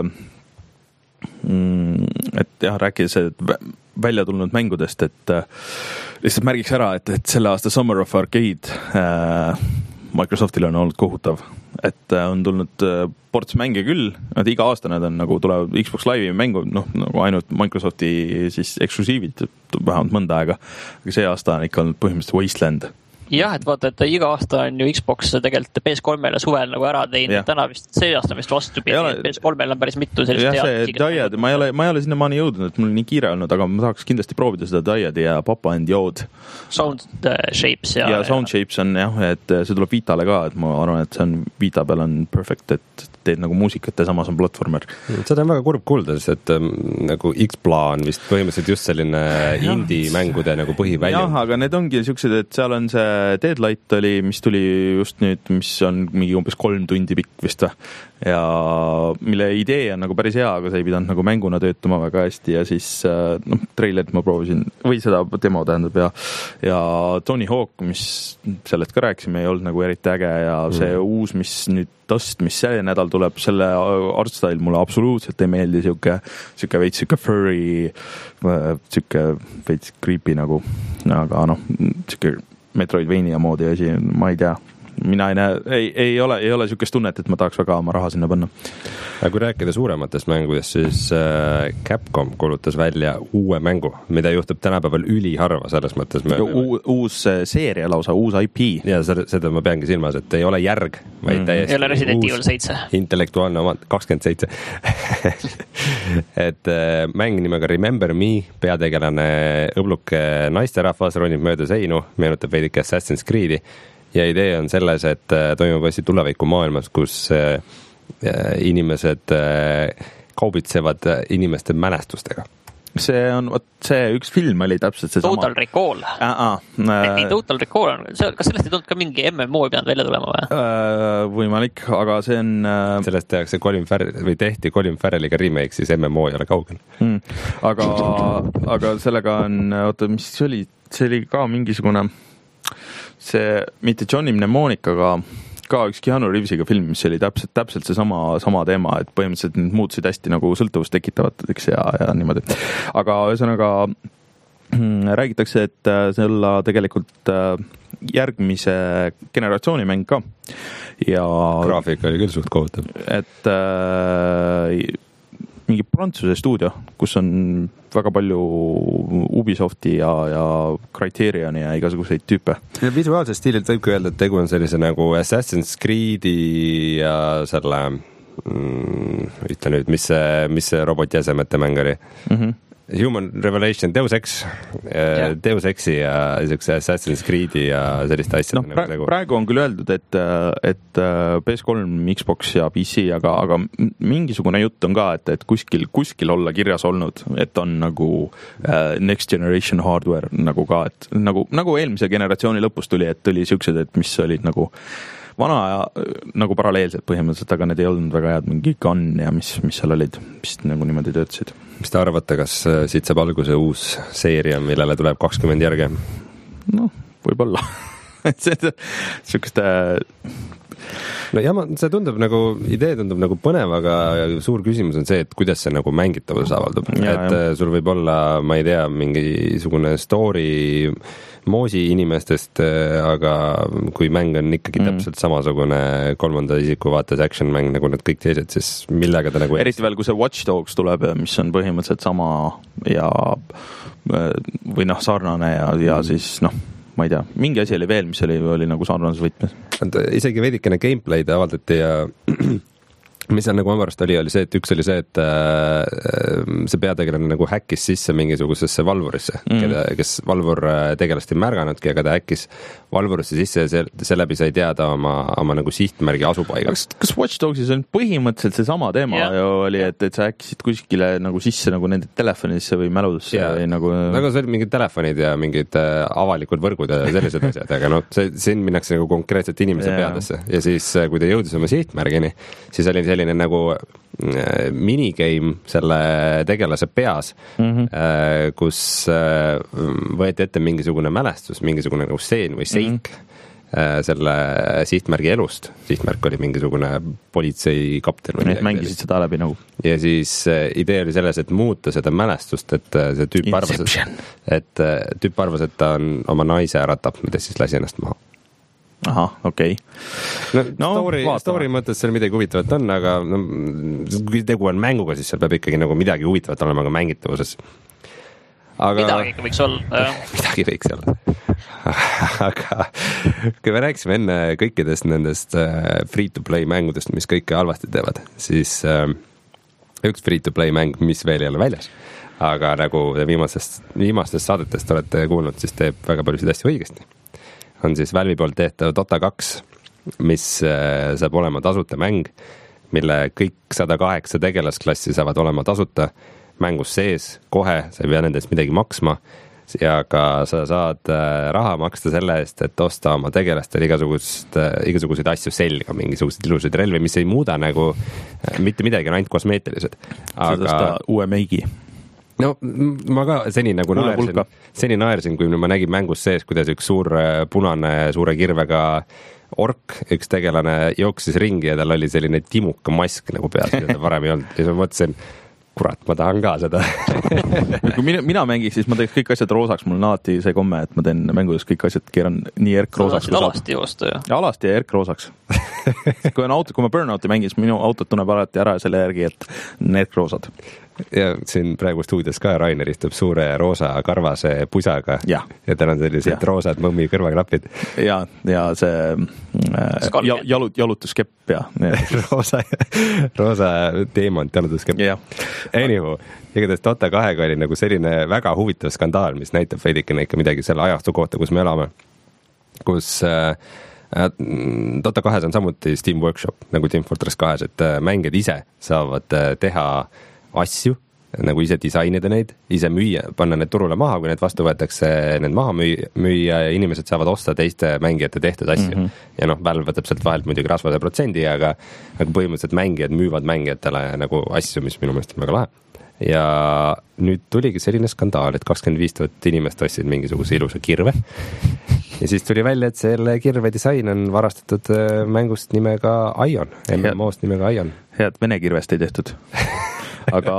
et jah, rääkides välja tulnud mängudest, et lihtsalt märgiks ära, et, et selle aasta Summer of Arcade äh, Microsoftil on olnud kohutav, et on tulnud ports mänge küll, et iga aasta nad on nagu tulevad Xbox Live'i mängu, noh, nagu ainult Microsofti siis eksklusiivid vähemalt mõnda aega, aga see aasta on ikka olnud põhimõtteliselt Wasteland. Jah, et vaata, et iga aasta on ju Xbox tegelikult P S kolmele suvel nagu ära teinud, täna vist see aasta vist vastu pidi, P S kolmele on päris mitu sellist jah, see Dyad, ma ei ole, ma ei ole sinna maani jõudnud, et mul nii kiire olnud, aga ma tahaks kindlasti proovida seda Dyadi ja Papa and Yod. Sound Shapes ja... Ja Sound Shapes on jah, et see tuleb Vitale ka, et ma arvan, et see on Vita peal on perfect, et teed nagu muusikat ja samas on platformer. Seda on väga kurb kuulda, sest ähm, nagu X-Pla on vist põhimõtteliselt just selline indie-mängude nagu põhivälju. Jah, aga need ongi siuksed, et seal on see Deadlight oli, mis tuli just nüüd, mis on mingi umbes kolm tundi pikk vist või. Ja mille idee on nagu päris hea, aga see ei pidanud nagu mänguna töötama väga hästi ja siis noh, trailerit ma proovisin, või seda demo tähendab ja, ja Tony Hawk, mis sellest ka rääkisime, ei olnud nagu eriti äge ja see mm. uus, mis nüüd Dust, mis see nädal tuleb, selle artstyle mulle absoluutselt ei meeldi, siuke, siuke veits, siuke furry, siuke veits creepy nagu, aga noh, siuke Metroidvania moodi asi, ma ei tea. Mina ei näe, ei, ei ole, ei ole siukest tunnet, et ma tahaks väga oma raha sinna panna. Aga kui rääkida suurematest mängudest, siis äh, Capcom kuulutas välja uue mängu, mida juhtub tänapäeval üliharva selles mõttes. Me, U, uus seeria lausa, uus I P. Ja seda, seda ma peangi silmas, et ei ole järg, vaid mm. täiesti ei ole Resident Evil seitse. Intellektuaalne omand, kakskümmend seitse. et äh, mäng nimega Remember Me, peategelane õbluke naisterahvas ronib mööda seinu, meenutab veidike Assassin's Creed'i. Ja idee on selles, et toimub hästi tuleviku maailmas, kus inimesed kaubitsevad inimeste mälestustega. See on, võt, see üks film oli täpselt see Total sama. Recall. Aa, äh, Total Recall on, kas sellest ei tulnud ka mingi M M O ei pidanud välja tulema või? Äh, võimalik, aga see on... Äh... Sellest tehakse Colin Farrell, või tehti Colin Farrelliga remake, siis M M O ei ole kaugel. Hmm. Aga, aga sellega on, oota, mis see oli? See oli ka mingisugune... see mitte Johnny Mnemonikaga, ka üks Keanu Reevesiga film, mis oli täpselt, täpselt see sama, sama teema, et põhimõtteliselt need muutusid hästi nagu sõltuvust tekitavateks ja, ja niimoodi. Aga ühesõnaga räägitakse, et selle tegelikult järgmise generatsiooni mäng ka. Ja graafik oli küll suht kohutav. Et äh, mingi Prantsuse stuudio, kus on väga palju Ubisofti ja, ja Criterioni ja igasuguseid tüüpe. Ja visuaalse stiililt võib öelda, et tegu on sellise nagu Assassin's Creed'i ja selle mm, ütle nüüd, mis see, mis see robotjäsemete mäng oli. Mm-hmm. Human Revelation, Deus Ex, Deus Exi ja niisuguse Assassin's Creed'i ja selliste asjade no, praegu, praegu on küll öeldud, et, et P S kolm, Xbox ja P C, aga, aga mingisugune jutt on ka, et, et kuskil, kuskil olla kirjas olnud, et on nagu uh, next generation hardware nagu ka, et nagu, nagu eelmise generatsiooni lõpus tuli, et tuli siuksed, et mis olid nagu vana ja nagu paralleelselt põhimõtteliselt, aga need ei olnud väga head, mingi gun ja mis, mis seal olid, mis nagu niimoodi töötasid. Mis te arvate, kas siit saab alguse uus seeria, millele tuleb kakskümmend järge? No, võib-olla. Siukest... No jah, see tundub nagu, idee tundub nagu põnev, aga suur küsimus on see, et kuidas see nagu mängitavus avaldub. Ja, et jah. Sul võib olla, ma ei tea, mingisugune story moosi inimestest, aga kui mäng on ikkagi mm. täpselt samasugune kolmanda isiku vaates action mäng nagu need kõik teised, siis millega ta nagu... Eriti veel, kui see Watch Dogs tuleb, mis on põhimõtteliselt sama ja või noh, sarnane ja, ja mm. siis noh, ma ei tea, mingi asi oli veel, mis oli, oli nagu sarnases võtmes. Isegi veidikene gameplay'd avaldati ja mis seal nagu omarast oli, oli see, et üks oli see, et äh, see peategelane nagu häkkis sisse mingisugusesse valvurisse, mm. keda, kes valvur tegelast ei märganudki, aga ta häkkis valvurisse sisse ja see, seeläbi sai teada oma, oma nagu sihtmärgi asupaiga. Kas, kas Watch Dogsis on põhimõtteliselt see sama teema yeah. ju oli, et, et sa häkkisid kuskile nagu sisse nagu nende telefonisse või mäludesse yeah. või nagu... Nagu see oli mingid telefonid ja mingid äh, avalikud võrgud ja sellised asjad, aga noh, see, siin minnakse nagu konkreetselt inimese yeah. peadesse ja siis, kui ta jõudis oma sihtmärgini, siis oli selline nagu minigame selle tegelase peas mm-hmm. kus võeti ette mingisugune mälestus, mingisugune nagu seen või seik mm-hmm. selle sihtmärgi elust. Sihtmärk oli mingisugune politseikapten. Need mängisid seda läbi nagu. Ja siis idee oli selles, et muuta seda mälestust, et see tüüp arvas, et tüüp arvas, et ta on oma naise ära tapnud ja siis lasi ennast maha. Aha, okei. Okay. No, no story, story mõttes seal midagi huvitavat on, aga no, kui tegu on mänguga, siis seal peab ikkagi nagu midagi huvitavat olema ka mängitavuses. Aga... Midagi ikka võiks olla. midagi võiks olla. Aga kui me rääkisime enne kõikidest nendest free-to-play mängudest, mis kõike halvasti teevad, siis üks free-to-play mäng, mis veel ei ole väljas, aga nagu viimastest, viimastest saadetest olete kuulnud, siis teeb väga paljusid asju õigesti. On siis Valve'i poolt tehtav Dota kaks, mis saab olema tasuta mäng, mille kõik sada kaheksa tegelasklassi saavad olema tasuta mängus sees, kohe, sa ei pea nendest midagi maksma ja ka sa saad raha maksta selle eest, et osta oma tegelastele igasugust, igasuguseid asju selga, mingisuguseid ilusaid relvi, mis ei muuda nagu mitte midagi, on ainult kosmeetilised. Aga... uue meigi. No ma ka seni nagu naersin, seni naersin, kui ma nägin mängus sees, kuidas üks suur punane suure kirvega ork, üks tegelane jooksis ringi ja tal oli selline timuka mask nagu peas, mida ta varem ei olnud. Ja siis ma mõtlesin, kurat, ma tahan ka seda. Kui mina, mina mängiks, siis ma teeks kõik asjad roosaks. Mul on alati see komme, et ma teen mängudes kõik asjad keeran nii erk roosaks. Sa alasti joosta ju. Ja alasti ja erk roosaks. kui, on auto, kui ma Burnouti mängin, siis minu autot tunneb alati ära selle järgi, et on erk roosad. Ja siin praegu stuudios ka Rainer istub suure roosa karvase pusaga ja, ja tal on sellised ja. roosad mõmmi kõrvaklapid. Ja, ja see äh, jalut, jalutuskepp ja roosa, roosa teemant jalutuskepp. Ja. Anywho, igatahes Dota kahega oli nagu selline väga huvitav skandaal, mis näitab veidikene ikka midagi selle ajastu kohta, kus me elame. Kus äh, Dota kahes on samuti Steam Workshop, nagu Team Fortress kahes, et mängijad ise saavad teha asju, nagu ise disainida neid, ise müüa, panna need turule maha, kui need vastu võetakse, need maha müüa, müüa ja inimesed saavad osta teiste mängijate tehtud asju. Mm -hmm. Ja noh, Valve võtab sealt vahelt muidugi rasvase protsendi, aga, aga põhimõtteliselt mängijad müüvad mängijatele nagu asju, mis minu meelest on väga lahe. Ja nüüd tuligi selline skandaal, et kakskümmend viis tuhat inimest ostsid mingisuguse ilusa kirve. Ja siis tuli välja, et selle kirve disain on varastatud mängust nimega Ion, M M O-st nimega Ion. Head vene kirvest ei tehtud. Aga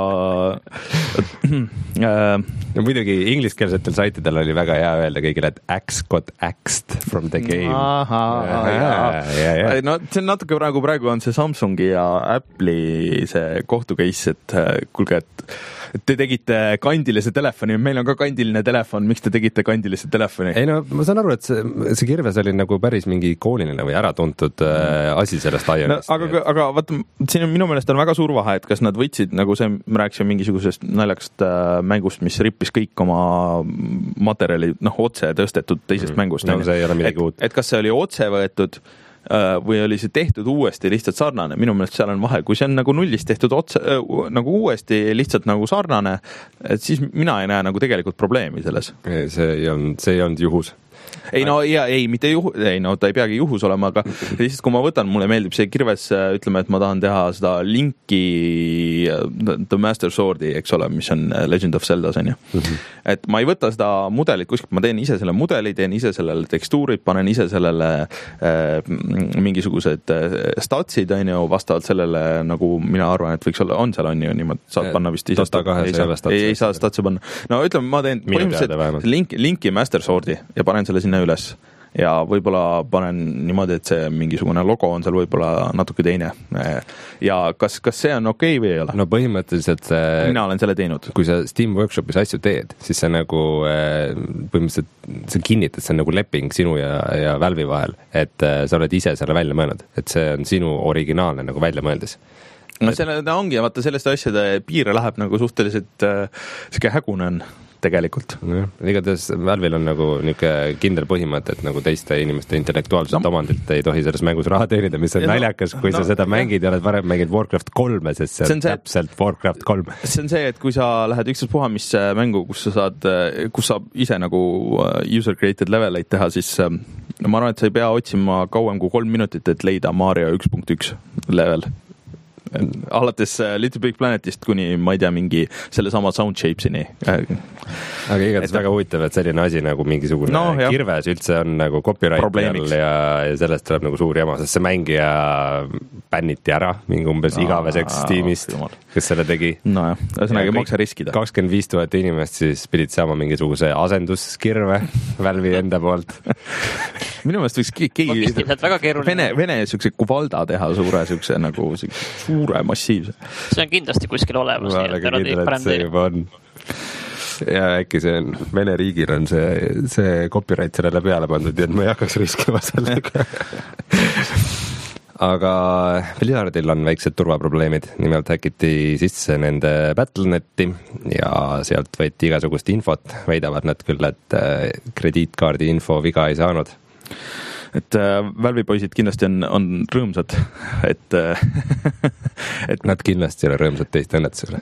äh, no muidugi ingliskeelsetel saitidel oli väga hea öelda kõigile, et Axe got axed from the game. Aha, ja, ja, ja. No see on natuke praegu, praegu on see Samsungi ja Apple'i see kohtu case, et kulge, et te tegite kandilise telefoni, meil on ka kandiline telefon, miks te tegite kandilise telefoni? Ei no ma saan aru, et see, see Kirves oli nagu päris mingi kooliline või äratuntud äh, asi sellest Ionist. No, aga, aga vaata, siin on minu meelest on väga suur vahe, et kas nad võtsid, nagu see, me rääkisime mingisugusest naljakast äh, mängust, mis rippis kõik oma materjali, noh, otse tõstetud teisest mm. mängust. No, see ei ole midagi uut. Et kas see oli otse võetud või oli see tehtud uuesti lihtsalt sarnane, minu meelest seal on vahe, kui see on nagu nullist tehtud otse, nagu uuesti lihtsalt nagu sarnane, et siis mina ei näe nagu tegelikult probleemi selles. See ei olnud, see ei olnud juhus. Ei no ja ei, mitte juhu, ei no ta ei peagi juhus olema, aga lihtsalt kui ma võtan, mulle meeldib see Kirves, ütleme, et ma tahan teha seda Linki The Master Swordi, eks ole, mis on Legend of Zelda, on ju. Mm-hmm. Et ma ei võta seda mudelit kuskilt, ma teen ise selle mudeli, teen ise sellele tekstuurid, panen ise sellele äh, mingisugused statsid, on ju, vastavalt sellele, nagu mina arvan, et võiks olla, on seal on ju niimoodi, saad panna vist ise. Ei, ei, ei saa statsi panna. No ütleme, ma teen põhimõtteliselt Link, Linki Master Swordi ja panen selle sinna üles ja võib-olla panen niimoodi, et see mingisugune logo on seal võib-olla natuke teine. Ja kas, kas see on okei okay või ei ole? No põhimõtteliselt mina olen selle teinud. Kui sa Steam Workshopis asju teed, siis see nagu põhimõtteliselt see kinnitad, see on nagu leping sinu ja, ja Valve'i vahel, et sa oled ise selle välja mõelnud, et see on sinu originaalne nagu välja mõeldes. No selle ta ongi ja vaata sellest asjade piire läheb nagu suhteliselt äh, siuke hägune on tegelikult. Igatahes Valve'il on nagu niisugune kindel põhimõte, et nagu teiste inimeste intellektuaalset no. omandilt ei tohi selles mängus raha teenida, mis on ja naljakas, kui no, sa seda mängid ja oled varem mängid Warcraft kolme, sest see, see on see, täpselt Warcraft kolm. See on see, et kui sa lähed ükstaspuha mis mängu, kus sa saad, kus saab ise nagu user created leveleid teha, siis no ma arvan, et sa ei pea otsima kauem kui kolm minutit, et leida Mario üks punkt üks level. Alates Little Big Planetist kuni, ma ei tea, mingi selle sama Sound Shapesini. Aga igatahes väga huvitav, et selline asi nagu mingisugune no, Kirves üldse on nagu copyright ja, ja sellest tuleb nagu suur jama, sest see mängija bänniti ära mingi umbes no, igaveseks Steamist, kes selle tegi. No jah, ühesõnaga ei maksa riskida. kakskümmend viis tuhat inimest siis pidid saama mingisuguse asenduskirve Valve'i enda poolt. Minu meelest võiks keegi vene, vene siukse kuvalda teha suure siukse nagu suure massiivse. See on kindlasti kuskil olemas. Ma olen kindel, et see juba on. Ja äkki see on, Vene riigil on see, see copyright sellele peale pandud, et ma ei hakkaks riskima sellega. Aga Blizzardil on väiksed turvaprobleemid, nimelt häkiti sisse nende Battle.neti ja sealt võeti igasugust infot, väidavad nad küll, et krediitkaardi info viga ei saanud. Et äh, Valve'i poisid kindlasti on, on rõõmsad, et, et nad kindlasti ei ole rõõmsad teist õnnetusele.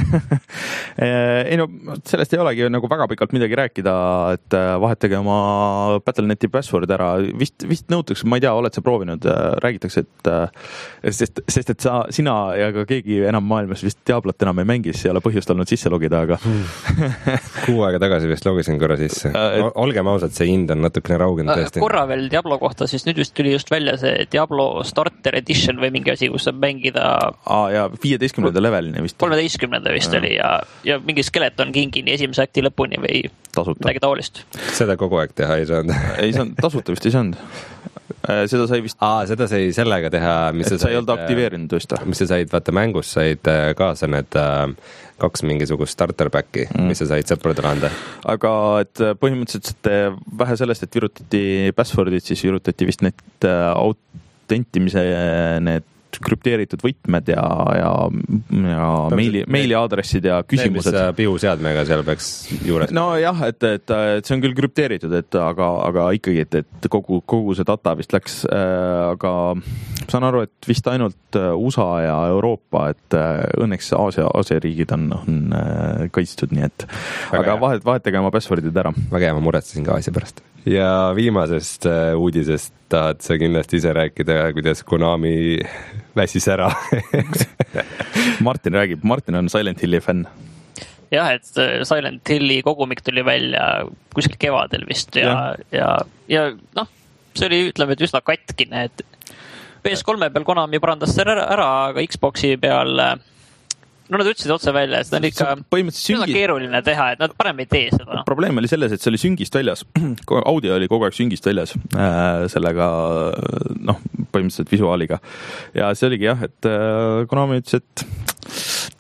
Ei no, sellest ei olegi nagu väga pikalt midagi rääkida, et vahetage oma Battle.neti password ära. Vist, vist nõutakse, ma ei tea, oled sa proovinud, räägitakse, et sest, sest et sa, sina ja ka keegi enam maailmas vist Diablot enam ei mängis, ei ole põhjust olnud sisse logida, aga kuu aega tagasi vist logisin korra sisse. Olgem ausad, see hind on natukene raugenud tõesti. Korra veel Diablo kohta, siis nüüd just tuli just välja see Diablo Starter Edition või mingi asi, kus saab mängida Aa, ja viieteistkümnenda levelini vist. kolmeteistkümnenda vist ja. oli ja, ja mingi skeleton kingini esimese akti lõpuni või tasuta. Midagi taolist. Seda kogu aeg teha ei saanud. ei saanud, tasuta vist ei saanud. Seda sai vist... Aa, seda sai sellega teha, mis et sa said... ei olnud aktiveerinud vist. Mis sa said, vaata mängus said kaasa need kaks mingisugust starter packi, mm. mis sa said sõpradele anda. Aga et põhimõtteliselt vähe sellest, et virutati passwordid, siis virutati vist need autentimise need krüpteeritud võtmed ja, ja, ja meili, meiliaadressid ja küsimused. Need, mis piuseadmega seal peaks juures. No jah, et, et, et see on küll krüpteeritud, et aga, aga ikkagi, et, et kogu, kogu see data vist läks, äh, aga saan aru, et vist ainult U S A ja Euroopa, et äh, õnneks Aasia, Aasia riigid on, on äh, kaitstud, nii et väga aga vahet, vahetage oma passwordid ära. Väga hea, ma muretsesin ka Aasia pärast. Ja viimasest äh, uudisest tahad sa kindlasti ise rääkida, kuidas Konami väsis ära. Martin räägib, Martin on Silent Hilli fänn. Jah, et Silent Hilli kogumik tuli välja kuskil kevadel vist ja, ja, ja, ja noh, see oli, ütleme, et üsna katkine, et P S kolme peal Konami parandas selle ära, aga Xboxi peal no nad ütlesid otse välja, et seda on ikka süngis... keeruline teha, et nad parem ei tee seda. Probleem oli selles, et see oli süngist väljas. Audio oli kogu aeg süngist väljas äh, sellega, noh, põhimõtteliselt visuaaliga. Ja see oligi jah, et äh, Konami ütles, et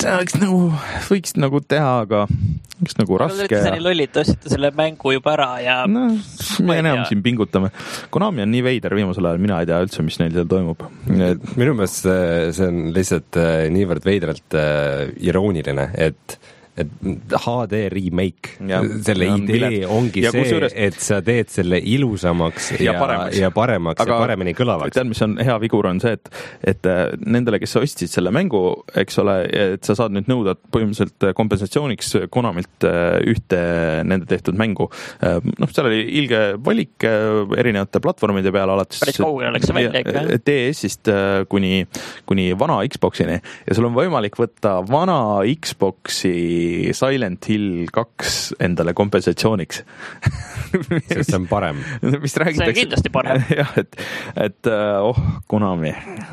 võiks nagu, võiks nagu teha, aga üks nagu raske. Te olete nii lollid, tõsite selle mängu juba ära ja... No, me enam siin pingutame. Konami on nii veider viimasel ajal, mina ei tea üldse, mis neil seal toimub. Minu meelest see on lihtsalt niivõrd veidralt irooniline, et et H D remake, ja, selle ja, idee vilet. Ongi ja see, suurest... et sa teed selle ilusamaks ja, ja paremaks, ja, paremaks aga, ja paremini kõlavaks. Tead, mis on hea vigur on see, et, et nendele, kes ostsid selle mängu, eks ole, et sa saad nüüd nõuda põhimõtteliselt kompensatsiooniks Konamilt ühte nende tehtud mängu. Noh, seal oli ilge valik erinevate platvormide peale alates päris kaugele läks see välja ikka. D S-ist kuni, kuni vana Xboxini ja sul on võimalik võtta vana Xboxi Silent Hill kaks endale kompensatsiooniks. Sest see on parem. Mis räägitakse, see on kindlasti parem. Jah, et, et oh, Konami.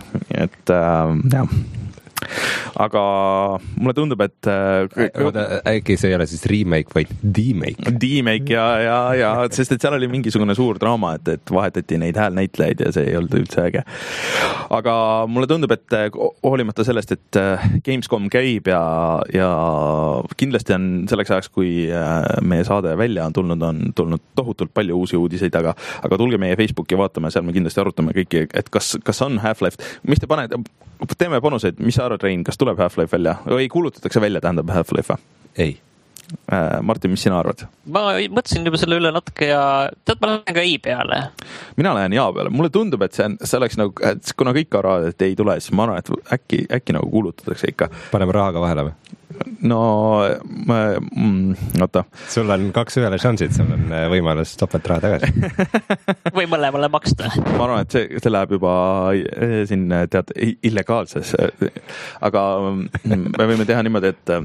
Et äh, jah. Aga mulle tundub, et Oda, äkki see ei ole siis remake, vaid demake. Demake ja, ja, ja, sest et seal oli mingisugune suur draama, et, et vahetati neid häälnäitlejaid ja see ei olnud üldse äge. Aga mulle tundub, et hoolimata sellest, et Gamescom käib ja, ja kindlasti on selleks ajaks, kui meie saade välja on tulnud, on tulnud tohutult palju uusi uudiseid, aga, aga tulge meie Facebooki vaatame, seal me kindlasti arutame kõiki, et kas, kas on Half-Life. Mis te panete, teeme bonuseid, mis sa arvad, Rein, kas tuleb Half-Life välja? Või kuulutatakse välja, tähendab Half-Life? Ei. Martin, mis sina arvad? Ma mõtlesin juba selle üle natuke ja tead, ma lähen ka ei peale. Mina lähen ja peale. Mulle tundub, et see, on, see oleks nagu, et kuna kõik arvavad, et ei tule, siis ma arvan, et äkki, äkki nagu kuulutatakse ikka. Paneme rahaga vahele või? No, ma, mm, oota. Sul on kaks ühele šansid, sul on võimalus topelt raha tagasi. Või mõlemale maksta. Ma arvan, et see, see läheb juba siin, tead, illegaalses. Aga me võime teha niimoodi, et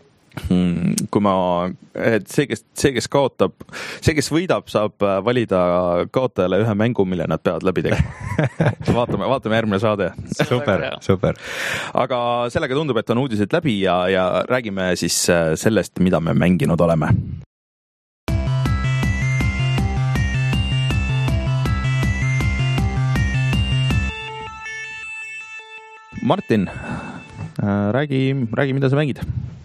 kui ma, et see, kes, see, kes kaotab, see, kes võidab, saab valida kaotajale ühe mängu, mille nad peavad läbi tegema. vaatame, vaatame järgmine saade. Super, super. Aga sellega tundub, et on uudised läbi ja, ja räägime siis sellest, mida me mänginud oleme. Martin, räägi, räägi, mida sa mängid?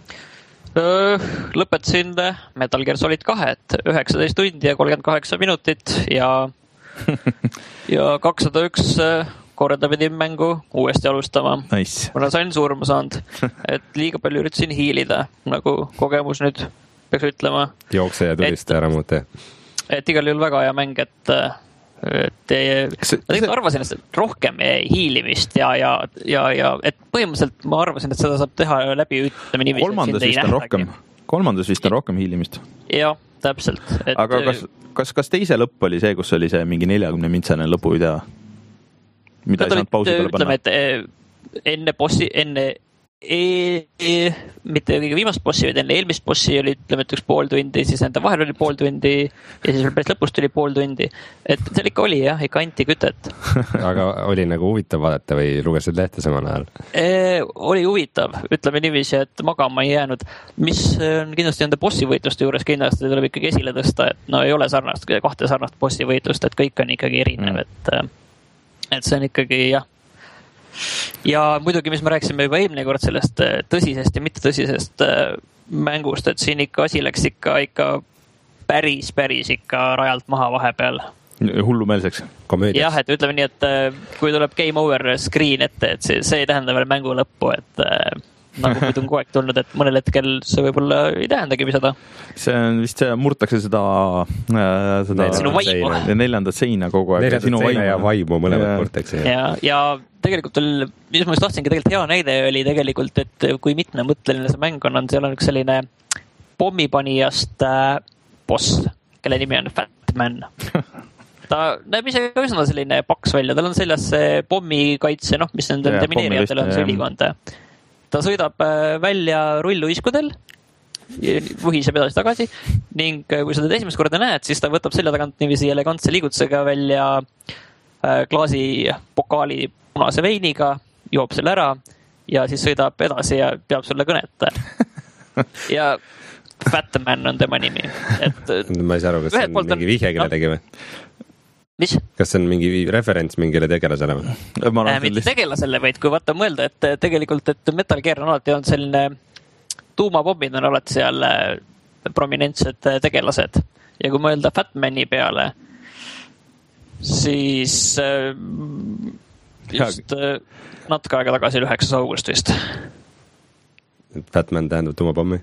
Lõpetasin Metal Gear Solid kaks, et üheksateist tundi ja kolmkümmend kaheksa minutit ja, ja kakssada üks korda pidin mängu uuesti alustama. Nice. Kuna sain surma saanud, et liiga palju üritasin hiilida, nagu kogemus nüüd peaks ütlema. Jookse ja tuliste ära muuta. Et igal juhul väga hea mäng, et et ma tegelikult arvasin, et rohkem hiilimist ja, ja, ja, ja et põhimõtteliselt ma arvasin, et seda saab teha läbi ütleme niiviisi. Kolmandas vist on rohkem, kolmandas vist on rohkem hiilimist. Jah, täpselt. Et, aga kas, kas, kas teise lõpp oli see, kus oli see mingi neljakümne mintsane lõpuvideo? Mida ei saanud pausi peale panna? Ütleme, et enne bossi, enne E, e, mitte kõige viimast bossi, vaid enne eelmist bossi oli, ütleme, et üks pool tundi, siis nende vahel oli pool tundi ja siis päris lõpust tuli pool tundi. Et seal ikka oli jah, ikka anti kütet. Aga oli nagu huvitav vaadata või lugesid lehte samal ajal? E, oli huvitav, ütleme niiviisi, et magama ei jäänud. Mis on kindlasti nende bossi võitluste juures kindlasti tuleb ikkagi esile tõsta, et no ei ole sarnast, kahte sarnast bossi võitlust, et kõik on ikkagi erinev, et, et see on ikkagi jah. Ja muidugi, mis me rääkisime juba eelmine kord sellest tõsisest ja mitte tõsisest mängust, et siin ikka asi läks ikka, ikka päris, päris ikka rajalt maha vahepeal. Hullumeelseks. Komöödiaks. Jah, et ütleme nii, et kui tuleb game over screen ette, et see, see ei tähenda veel mängu lõppu, et nagu muidu on kogu aeg tulnud, et mõnel hetkel see võib-olla ei tähendagi seda. See on vist see, murtakse seda, seda sinu vaimu. Neljandat seina kogu aeg. Neljandat seina vaimu. Ja vaimu mõlemad murtakse. Ja, ja tegelikult oli, mis ma just tahtsingi tegelikult hea näide oli tegelikult, et kui mitmemõtteline see mäng on, on seal on üks selline pommipanijast äh, boss, kelle nimi on Fatman. Ta näeb ise ka üsna selline paks välja, tal on seljas see pommikaitse, noh, mis nende demineerijatel on see ülikond. Ta sõidab välja rulluiskudel, vuhiseb edasi tagasi ning kui sa teda esimest korda näed, siis ta võtab selja tagant niiviisi elegantse liigutusega välja klaasi pokaali punase veiniga, joob selle ära ja siis sõidab edasi ja peab sulle kõnet. Ja Fatman on tema nimi. Et ma ei saa aru, kas see on mingi vihje kellelegi või? mis? Kas see on mingi referents mingile tegelasele? Äh, mitte tegelasele, vaid kui vaata mõelda, et tegelikult, et Metal Gear on alati olnud selline tuumapommid on alati seal prominentsed tegelased ja kui mõelda Fatmani peale, siis just natuke aega tagasi üheksas august vist. Fatman tähendab tuumapommi?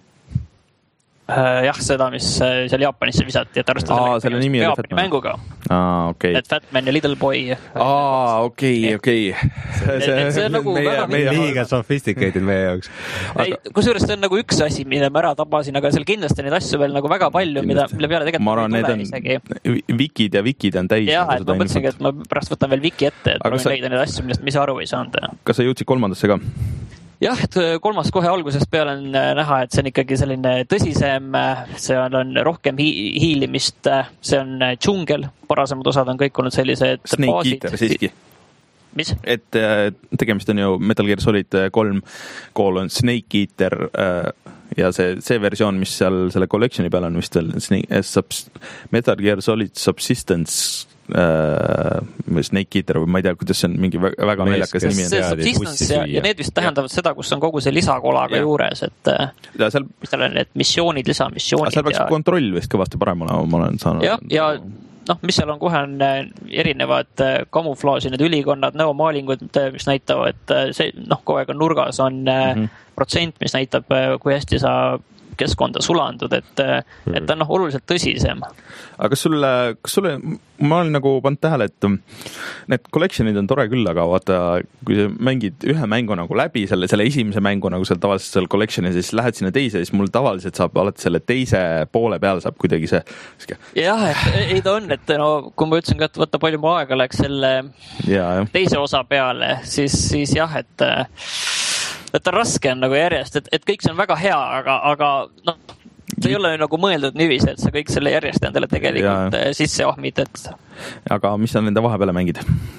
Jah, seda, mis seal Jaapanisse visati, et arvestada Aa, selle nimi oli Fatman. Mänguga. Aa, okei. Et Fatman ja Little Boy. Aa, okei, okei. See on nagu väga liiga sophisticated meie jaoks. Aga... Kusjuures see on nagu üks asi, mille ma ära tabasin, aga seal kindlasti neid asju veel nagu väga palju, mida, mille peale tegelikult ma arvan, need on isegi. Wikid ja wikid on täis. Jah, et ma mõtlesingi, et ma pärast võtan veel wiki ette, et proovin leida neid asju, millest mis aru ei saanud. Kas sa jõudsid kolmandasse ka? Jah, et kolmas kohe algusest peale on näha, et see on ikkagi selline tõsisem, see on, on rohkem hi hiilimist, see on džungel, varasemad osad on kõik olnud sellised Snake baasid. Eater siiski. Mis? Et tegemist on ju Metal Gear Solid kolm koolon Snake Eater ja see, see versioon, mis seal selle collectioni peal on vist veel Metal Gear Solid Subsistence Uh, Snake Eater või ma ei tea, kuidas see on mingi väga, väga naljakas nimi. See subsistence ja, ja need vist tähendavad ja. Seda, kus on kogu see lisakolaga ja. Juures, et ja seal, mis tal on need missioonid, lisamissioonid. Seal peaks ja... kontroll vist kõvasti parem olema, ma olen saanud. Ja, ja noh, mis seal on kohe on erinevad kamuflaaži, need ülikonnad, näomaalingud, mis näitavad, et see noh, kogu aeg on nurgas on mm-hmm. protsent, mis näitab, kui hästi sa keskkonda sulandud, et, et ta on noh, oluliselt tõsisem. Aga kas sulle, kas sulle, ma olen nagu pannud tähele, et need collectionid on tore küll, aga vaata, kui sa mängid ühe mängu nagu läbi, selle, selle esimese mängu nagu seal tavaliselt seal collectioni, siis lähed sinna teise, siis mul tavaliselt saab alati selle teise poole peal saab kuidagi see. Jah, et ei ta on, et no, kui ma ütlesin ka, et võtta palju mu aega läks selle ja, ja. Teise osa peale, siis, siis jah, et et on raske on nagu järjest, et, et kõik see on väga hea, aga, aga noh, see ei ole nagu mõeldud niiviisi, et sa kõik selle järjest endale tegelikult ja. Sisse ohmid, et... Aga mis sa nende vahepeale mängid?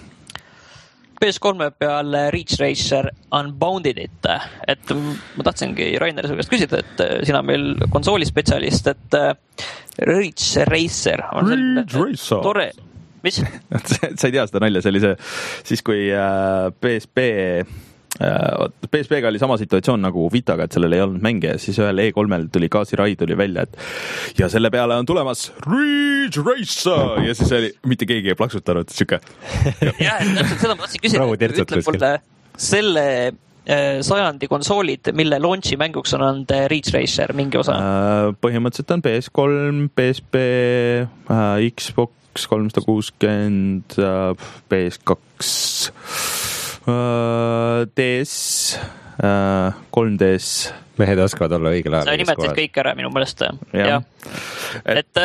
P S kolme peal Ridge Racer Unboundedit, et ma tahtsingi Rainer su käest küsida, et sina meil konsoolispetsialist, et Ridge Racer on Ridge Racer tore... Mis? sa ei tea seda nalja, see oli see, siis kui P S P P S P-ga oli sama situatsioon nagu Vitaga, et sellel ei olnud mänge ja siis ühel E kolmel tuli Gazi Rai tuli välja, et ja selle peale on tulemas Ridge Racer ja siis oli, mitte keegi ei plaksutanud, siuke. jah, et täpselt seda ma tahtsin küsida, ütleb mulle selle sajandi konsoolid, mille launchi mänguks on olnud Ridge Racer mingi osa? Põhimõtteliselt on P S kolm, P S P, Xbox kolmsada kuuskümmend, P S kaks D S, kolm D S. Mehed oskavad olla õigel ajal. Sa nimetasid kõik ära minu mõelest. Ja. Et,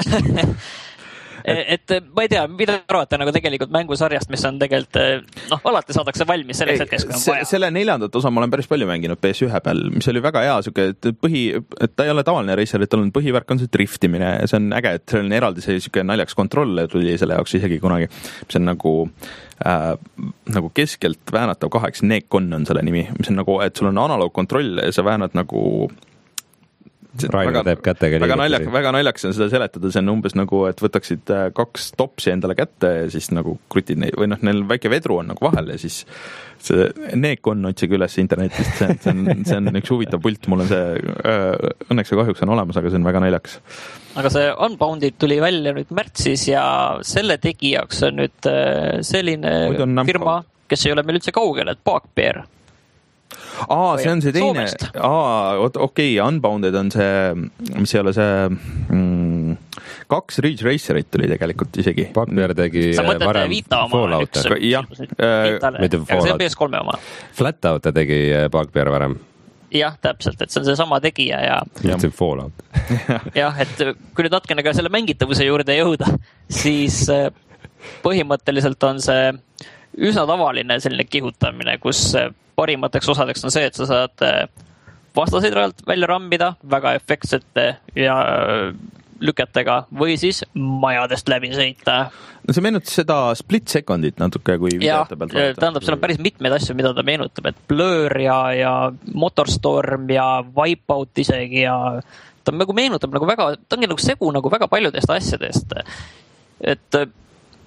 et ma ei tea, mida arvata nagu tegelikult mängusarjast, mis on tegelikult, noh, alati saadakse valmis selles hetkes, kui on vaja. Selle neljandat osa ma olen päris palju mänginud P S üks peal, mis oli väga hea, suke, et põhi, et ta ei ole tavaline racer, et tal on põhivärk on see driftimine, see on äge, et see on eraldi see suke naljaks kontroll tuli selle jaoks isegi kunagi, mis on nagu Äh, nagu keskelt väänatav kaheks, Nekon on selle nimi, mis on nagu, et sul on analoogkontroll ja sa väänad nagu Rainer väga, teeb kätega väga naljak, väga naljaks on seda seletada, see on umbes nagu, et võtaksid kaks topsi endale kätte ja siis nagu krutid neid, või noh, neil väike vedru on nagu vahel ja siis see Nekon otsige üles internetist, see, see, on, see on üks huvitav pult, mul on see õnneks ja kahjuks on olemas, aga see on väga naljaks. Aga see Unbounded tuli välja nüüd märtsis ja selle tegijaks on nüüd selline on firma, kes ei ole meil üldse kaugel, et Bugbear. Aa, see on see teine. Aa, okei, okay, Unbounded on see, mis ei ole see mm, kaks Ridge Racerit tuli tegelikult isegi. Bugbear tegi varem Fallout. Jah. See on P S kolme oma. Flatout tegi Bugbear varem. Jah, täpselt, et see on see sama tegija ja... See on Fallout. jah, et kui nüüd natkene ka selle mängitavuse juurde jõuda, siis põhimõtteliselt on see üsna tavaline selline kihutamine, kus parimateks osadeks on see, et sa saad vastaseid rajalt välja rammida väga efektsete ja lüketega või siis majadest läbi sõita. No see meenutas seda split secondit natuke, kui videote pealt vaadata. Tähendab, seal on päris mitmeid asju, mida ta meenutab, et Blur ja, ja Motorstorm ja Wipeout isegi ja ta nagu meenutab nagu väga, ta ongi nagu segu nagu väga paljudest asjadest. Et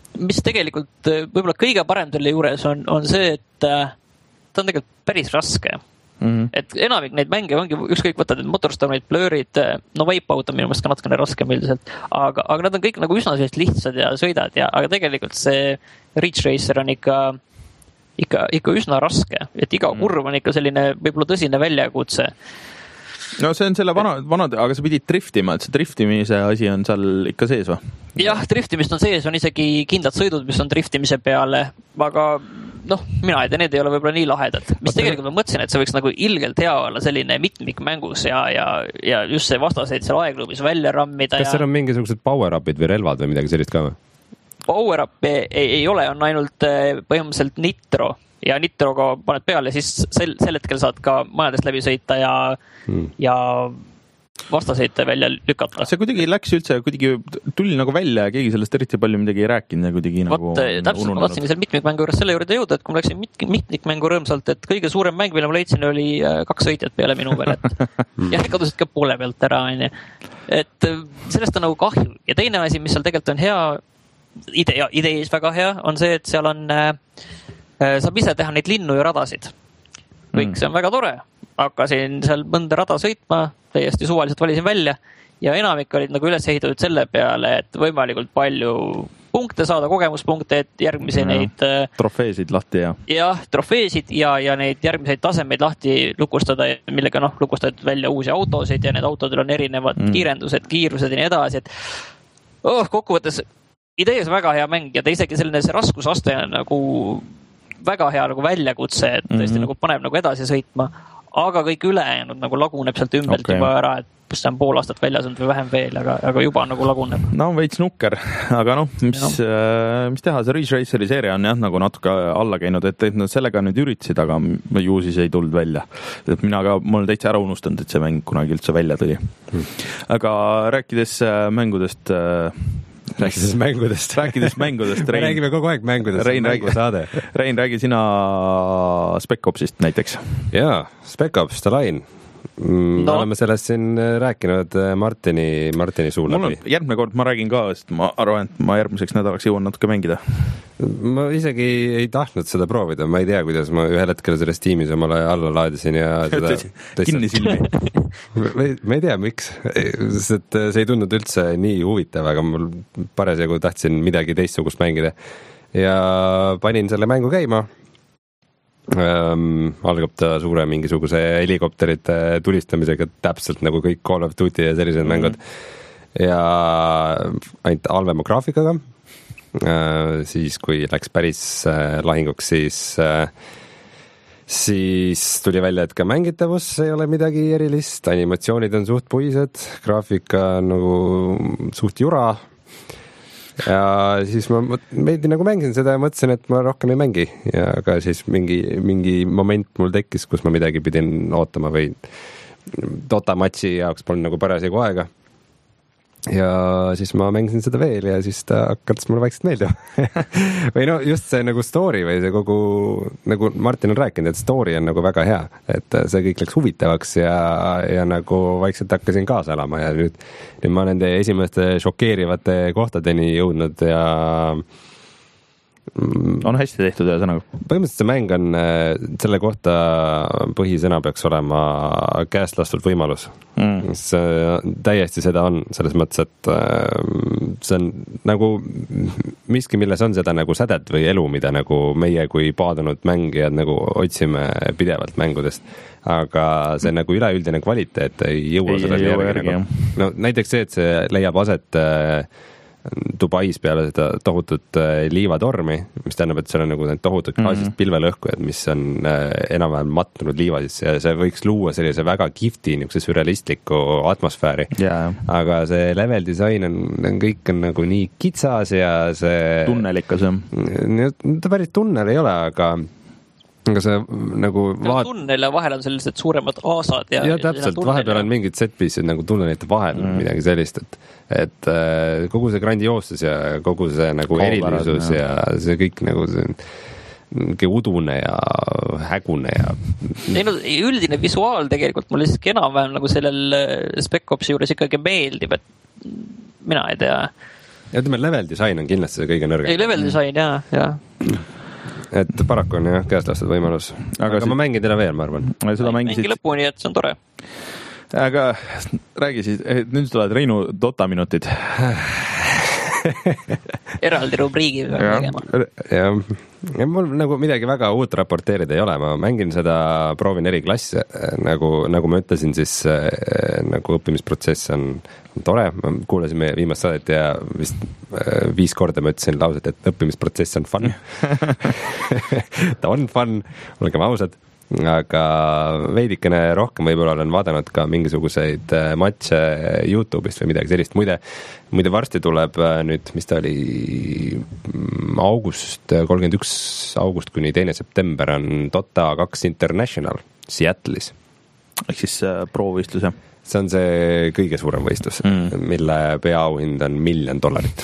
mis tegelikult võib-olla kõige parem selle juures on, on see, et ta on tegelikult päris raske. Mm-hmm. Et enamik neid mänge ongi, ükskõik võtad need Motorstormid, Blurrid, no Wipeout on minu mõttes ka natukene raskem üldiselt, aga, aga nad on kõik nagu üsna sellised lihtsad ja sõidad ja, aga tegelikult see Ridge Racer on ikka, ikka, ikka üsna raske, et iga kurv on ikka selline võib-olla tõsine väljakutse. No see on selle vana, vanade, aga sa pidid driftima, et see driftimise asi on seal ikka sees või? Jah, driftimist on sees, on isegi kindlad sõidud, mis on driftimise peale, aga noh, mina ei tea, need ei ole võib-olla nii lahedad. Mis tegelikult ma mõtlesin, et see võiks nagu ilgelt hea olla selline mitmik mängus ja, ja, ja just see vastaseid seal aegruumis välja rammida. Kas ja... seal on mingisugused power-upid või relvad või midagi sellist ka või? Power-up ei, ei ole, on ainult põhimõtteliselt nitro. Ja nitroga paned peale, siis sel, sel hetkel saad ka majadest läbi sõita ja, hmm. ja vastaseid välja lükata. See kuidagi läks üldse, kuidagi tuli nagu välja ja keegi sellest eriti palju midagi ei rääkinud ja kuidagi nagu Vat, täpselt, ma tahtsin seal mitmikmängu juures selle juurde jõuda, et kui ma läksin mit, mitmikmängu rõõmsalt, et kõige suurem mäng, mille ma leidsin, oli kaks sõitjat peale minu peal, et ja kadusid ka poole pealt ära, onju. Et sellest on nagu kahju. Ja teine asi, mis seal tegelikult on hea, idee, idees väga hea, on see, et seal on saab ise teha neid linnu ja radasid. Kõik see on väga tore. Hakkasin seal mõnda rada sõitma, täiesti suvaliselt valisin välja ja enamik olid nagu üles ehitatud selle peale, et võimalikult palju punkte saada, kogemuspunkte, et järgmisi ja, neid... Trofeesid lahti ja... Jah, trofeesid ja, ja neid järgmiseid tasemeid lahti lukustada, millega noh, lukustad välja uusi autosid ja need autodel on erinevad mm. kiirendused, kiirused ja nii edasi, et oh, kokkuvõttes idees väga hea mäng ja ta isegi selline see raskusaste on nagu... väga hea nagu väljakutse, et tõesti mm-hmm. nagu paneb nagu edasi sõitma, aga kõik ülejäänud nagu laguneb sealt ümbelt okay. juba ära, et see on pool aastat väljas olnud või vähem veel, aga, aga juba nagu laguneb. No veits nukker, aga noh, mis, no. äh, mis teha, see Ridge Raceri seeria on jah nagu natuke alla käinud, et, et nad sellega nüüd üritasid, aga ju siis ei tulnud välja. Et mina ka, ma olen täitsa ära unustanud, et see mäng kunagi üldse välja tuli. Mm. Aga rääkides mängudest... Rääkides mängudest. Rääkides mängudest. Me räägime kogu aeg mängudest. Rein, räägi, Rein, räägi sina Spec Opsist näiteks. Jaa, Spec Ops, The Line. No. Me oleme sellest siin rääkinud Martini, Martini suu läbi. Järgmine kord ma räägin ka, sest ma arvan, et ma järgmiseks nädalaks jõuan natuke mängida. Ma isegi ei tahtnud seda proovida, ma ei tea, kuidas ma ühel hetkel selles tiimis omale alla laadisin ja seda... Kinni silmi. Ma ei tea, miks, sest see ei tundnud üldse nii huvitav, aga mul parasjagu tahtsin midagi teistsugust mängida. Ja panin selle mängu käima. Ähm, algab ta suure mingisuguse helikopterite tulistamisega täpselt nagu kõik Call of Duty ja sellised mm. mängud ja ainult halvema graafikaga äh, siis kui läks päris äh, lahinguks siis äh, siis tuli välja, et ka mängitavus ei ole midagi erilist, animatsioonid on suht puised, graafika on nagu suht jura ja siis ma meidi nagu mängisin seda ja mõtlesin, et ma rohkem ei mängi ja aga siis mingi, mingi moment mul tekkis, kus ma midagi pidin ootama või Dota matši jaoks polnud nagu parasjagu aega ja siis ma mängisin seda veel ja siis ta hakkas mulle vaikselt meeldima või no just see nagu story või see kogu, nagu Martin on rääkinud, et story on nagu väga hea, et see kõik läks huvitavaks ja, ja nagu vaikselt hakkasin kaasa elama ja nüüd, nüüd ma nende esimeste šokeerivate kohtadeni jõudnud ja on hästi tehtud ja sõnaga. Põhimõtteliselt see mäng on, selle kohta põhisõna peaks olema käest lastud võimalus. Mm. See täiesti seda on, selles mõttes, et see on nagu miski, milles on seda nagu sädet või elu, mida nagu meie kui paadunud mängijad nagu otsime pidevalt mängudest. Aga see nagu üleüldine kvaliteet ei jõua ei, selle järgi. järgi nagu. No, näiteks see, et see leiab aset Dubais peale seda tohutut liivatormi, mis tähendab, et seal on nagu need tohutud gaasist mm-hmm. pilvelõhkujad, mis on enam-vähem mattunud liiva sisse ja see võiks luua sellise väga kihvti niisuguse sürrealistliku atmosfääri. Yeah. Aga see level design on, on kõik on nagu nii kitsas ja see... Tunnelikas, jah. Ta päris tunnel ei ole, aga aga see nagu vaat... tunnel ja vahel on sellised suuremad aasad ja, ja täpselt, vahepeal on mingid setpiecid nagu tunnelite vahel mm. midagi sellist, et, et äh, kogu see grandioossus ja kogu see nagu Kool erilisus ja. ja see kõik nagu see udune ja hägune ja ei no üldine visuaal tegelikult mulle siiski enam-vähem nagu sellel Spec Opsi juures ikkagi meeldib, et mina ei tea ja ütleme, level design on kindlasti see kõige nõrgem. ei, level design, jaa, jaa. Et paraku on jah käest lastud võimalus. Aga, aga si- ma mängin teda veel, ma arvan. Seda mängisid... Mängi lõpuni, et see on tore. Aga räägi siis, nüüd tulevad Reinu Dota minutid. Eraldi rubriigi peab tegema. Ja, ja mul nagu midagi väga uut raporteerida ei ole, ma mängin seda, proovin eri klasse, nagu, nagu ma ütlesin, siis nagu õppimisprotsess on, on tore, ma kuulasin meie viimast saadet ja vist viis korda ma ütlesin lauset, et õppimisprotsess on fun. Ta on fun, olgem ausad. Aga veidikene rohkem võib-olla olen vaadanud ka mingisuguseid matše YouTube'ist või midagi sellist. Muide, muide varsti tuleb nüüd, mis ta oli august, kolmkümmend üks august kuni teine september on Dota kaks International Seattle'is. Ehk siis pro-võistlus, jah? See on see kõige suurem võistlus, mm. mille peaauhind on miljon dollarit.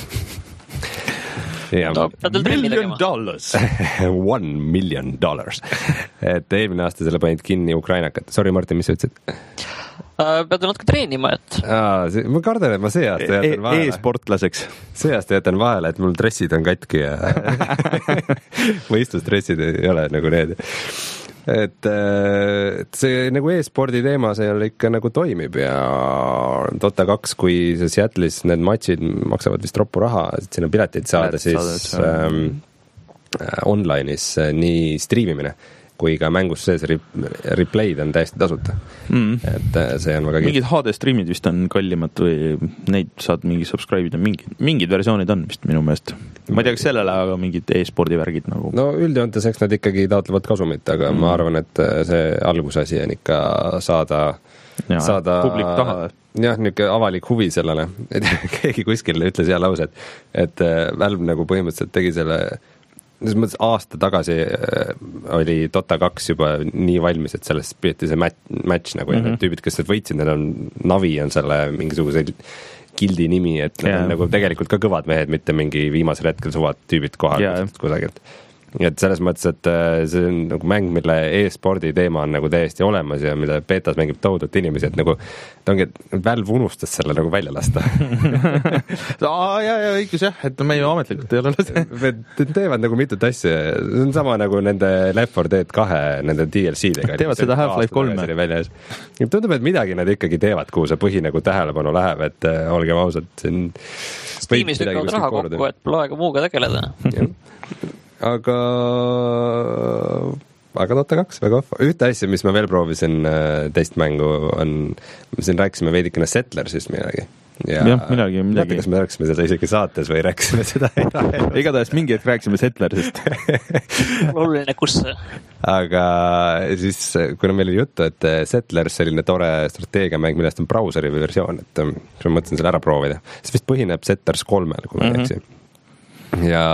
Ja, no, million dollars. One million dollars. Et eelmine aasta selle panid kinni Ukrainakat. Sorry, Martin, mis sa ütlesid? Uh, pead natuke treenima, et... Aa, see, ma kardan, et ma see aasta jätan vahele. E-sportlaseks. See aasta jätan vahele, et mul dressid on katki ja võistlusdressid ei ole nagu need. Et, et see nagu e-spordi teema seal ikka nagu toimib ja Dota kaks, kui see Seattle'is need matšid maksavad vist roppu raha, et sinna pileteid saada, siis ähm, online'is nii striimimine kui ka mängus sees replay'd on täiesti tasuta. Mm. Et see on väga kiit. Mingid H D streamid vist on kallimad või neid saad mingi subscribe'ida, mingid, mingid versioonid on vist minu meelest. Ma ei tea, kas sellele, aga mingid e-spordi värgid nagu. No üldjoontes, eks nad ikkagi taotlevad kasumit, aga mm. ma arvan, et see algusasi on ikka saada, ja, saada publik taha. Jah, niisugune avalik huvi sellele. Keegi kuskil ütles hea lause, et, et Valve nagu põhimõtteliselt tegi selle selles mõttes aasta tagasi oli Dota kaks juba nii valmis, et sellest peeti see match, match nagu mm -hmm. need tüübid, kes need võitsid, need on Navi on selle mingisuguse gildi nimi, et yeah. on nagu tegelikult ka kõvad mehed, mitte mingi viimasel hetkel suvad tüübid kohal yeah. kusagilt. Et selles mõttes, et see on nagu mäng, mille e-spordi teema on nagu täiesti olemas ja mida betas mängib tohutult inimesi, et nagu ta ongi, et Valve unustas selle nagu välja lasta. Aa, ja, ja õigus jah, et me ju ametlikult ei ole lasta. Nad teevad nagu mitut asja, see on sama nagu nende Left four Dead kahe, nende D L C-dega. Teevad seda Half-Life kolme. Tundub, et midagi nad ikkagi teevad, kuhu see põhi nagu tähelepanu läheb, et olgem ausad, see on... Steamis lükkavad raha kokku, et pole aega muuga tegeleda. aga aga Dota kaks, väga offa. Ühte asja, mis ma veel proovisin teist mängu on, siin rääkisime veidikene Settlersist midagi. Ja, ja midagi, midagi. Teate, kas me rääkisime seda isegi saates või rääkisime seda igatahes mingi hetk rääkisime Settlersist. Oluline, kus see? Aga siis, kuna meil oli juttu, et Settlers selline tore strateegiamäng, millest on brauseri versioon, et ma mõtlesin selle ära proovida. See vist põhineb Settlers kolmel, kui ma mm-hmm. rääksin. Ja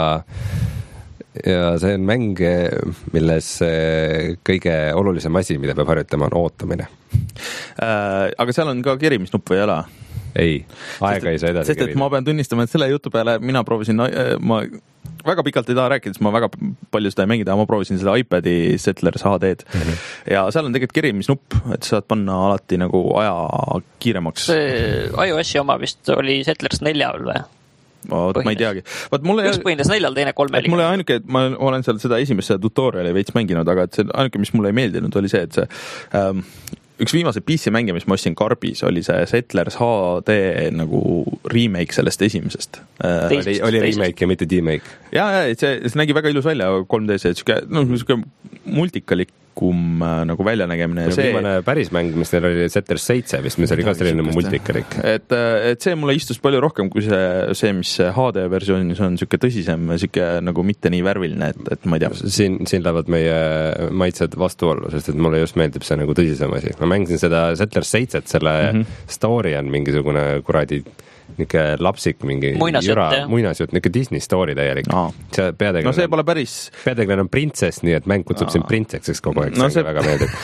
ja see on mäng, milles kõige olulisem asi, mida peab harjutama, on ootamine. Äh, aga seal on ka kerimisnupp või ei ole? Ei, aega ei saa edasi sest, kerida. Sest et ma pean tunnistama, et selle jutu peale mina proovisin, ma väga pikalt ei taha rääkida, sest ma väga palju seda ei mängida, ma proovisin seda iPadi Settlers H D-d mm-hmm. ja seal on tegelikult kerimisnupp, et saad panna alati nagu aja kiiremaks. See iOS-i oma vist oli Settlers neljal või? Vaat, ma ei teagi. Vaat mulle üks põhines neljal, teine kolmel. Mulle ainuke, et ma olen seal seda esimesse tutoriali veits mänginud, aga et see ainuke, mis mulle ei meeldinud, oli see, et see ähm, üks viimase P C mänge, mis ma ostsin Karbis, oli see Settlers H D nagu remake sellest esimesest. Äh, oli, oli remake ja mitte demake. Ja, ja, see, see nägi väga ilus välja kolm D-s, et siuke, no, siuke multikalik kum nagu väljanägemine. See viimane päris mäng, mis neil oli Settlers seitse vist, mis oli ka selline multikarik. Et, et see mulle istus palju rohkem kui see, see mis H D versioonis on siuke tõsisem, siuke nagu mitte nii värviline, et, et ma ei tea. Siin, siin lähevad meie maitsed vastuollu, sest et mulle just meeldib see nagu tõsisem asi. Ma mängisin seda Settlers seitset, selle mm-hmm. story on mingisugune kuradi niuke lapsik, mingi jüra, muinasjutt, niuke Disney story täielik. See peategelane, no see pole päris... Peategelane on prinsess, nii et mäng kutsub sind printsesseks kogu aeg, no, see väga meeldib.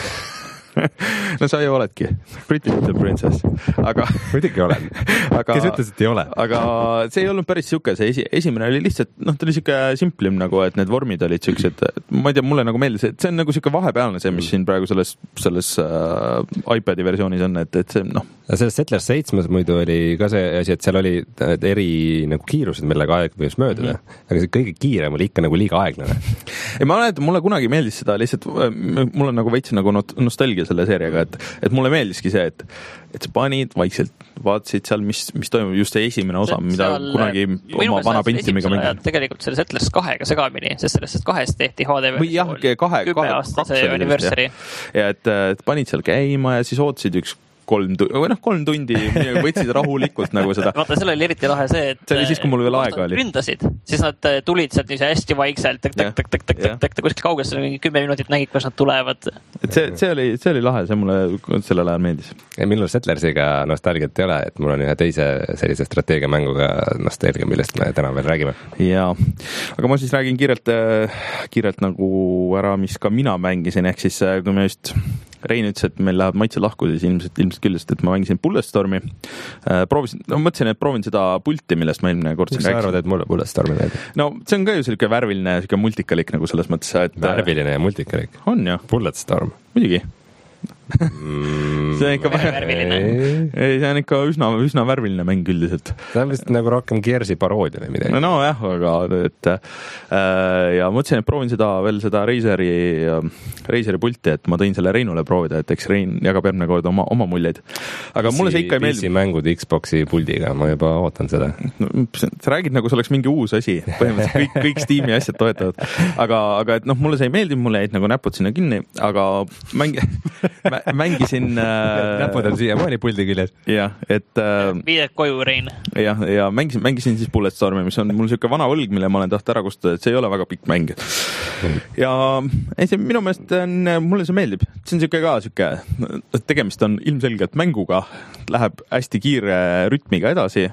No sa ju oledki Pretty Little Princess, aga muidugi olen, aga, kes ütles, et ei ole. Aga see ei olnud päris siuke, see esi, esimene oli lihtsalt, noh, ta oli siuke simplim nagu, et need vormid olid siuksed, ma ei tea, mulle nagu meeldis, et see on nagu siuke vahepealne see, mis siin praegu selles, selles äh, iPadi versioonis on, et, et see, noh, selles Settlers seitsmes muidu oli ka see asi, et seal oli eri nagu kiirused, millega aeg võis mööduda, mm -hmm. aga see kõige kiirem oli ikka nagu liiga aeglane. ei, ma mäletan, mulle kunagi meeldis seda lihtsalt, mul on nagu veits nagu nostalgia selle seeriaga, et, et mulle meeldiski see, et, et sa panid vaikselt, vaatasid seal, mis, mis toimub, just see esimene osa, mida seal, kunagi oma vana Pentiumiga mängid. Tegelikult selle Settlers kahega segamini, sest sellest kahest tehti H D või jah, kahe, kümme aastase anniversary. Ja et, et panid seal käima ja siis ootasid üks kolm tundi, või noh, kolm tundi võtsid rahulikult nagu seda. Vaata, selle oli eriti lahe see, et see oli siis, kui mul veel aega oli. Ründasid, siis nad tulid sealt nii hästi vaikselt, tõk, tõk, tõk, tõk, tõk, tõk, tõk, kuskil kaugesse kümme minutit nägid, kus nad tulevad. Et see, see, oli, see oli lahe, see mulle sellel ajal meeldis. Ja minul Settlersiga nostalgiat ei ole, et mul on ühe teise sellise strateegiamänguga nostalgia, millest me täna veel räägime. Jaa, aga ma siis räägin kiirelt, kiirelt nagu ära, mis ka mina mängisin, ehk siis kui me just Rein ütles, et meil läheb maitse lahku, siis ilmselt, ilmselt küll, sest et ma mängisin Bulletstormi. Proovisin, no mõtlesin, et proovin seda pulti, millest ma eelmine kord rääkisin. Mis sa arvad, et mulle Bulletstormi meeldib? No see on ka ju selline värviline, selline multikalik nagu selles mõttes, et värviline ja multikalik? On jah. Bulletstorm? Muidugi. Mm, see on ikka värviline. Ei, see on ikka üsna, üsna värviline mäng üldiselt. See on vist nagu rohkem Gearsi paroodia või midagi. No jah, aga et äh, ja mõtlesin, et proovin seda veel seda Razeri, Razeri pulti, et ma tõin selle Reinule proovida, et eks Rein jagab järgmine kord oma, oma muljeid. Aga mulle see ikka ei meeldi. P C mängud Xboxi puldiga, ma juba ootan seda. No, sa räägid nagu see oleks mingi uus asi. Põhimõtteliselt kõik, kõik Steam'i asjad toetavad. Aga, aga et noh, mulle see ei meeldi, mulle jäid nagu näpud sinna kinni, aga mängi mängisin äh, näpud on siia maani puldi küljes. Jah, et äh, viided koju, Rein. Jah, ja mängisin, mängisin siis Bulletstormi, mis on mul selline vana võlg, mille ma olen taht ära kustuda, et see ei ole väga pikk mäng. Ja ei, see minu meelest on, mulle see meeldib. See on selline ka selline, tegemist on ilmselgelt mänguga, läheb hästi kiire rütmiga edasi.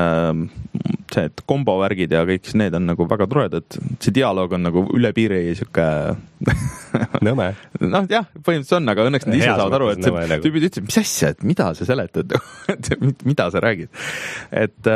See, et kombovärgid ja kõik need on nagu väga toredad. See dialoog on nagu üle piiri selline nõme. Noh jah, põhimõtteliselt on, aga õnneks nad ise saavad aru, et see tüübid ütlesid, mis asja, et mida sa seletad, mida sa räägid. Et,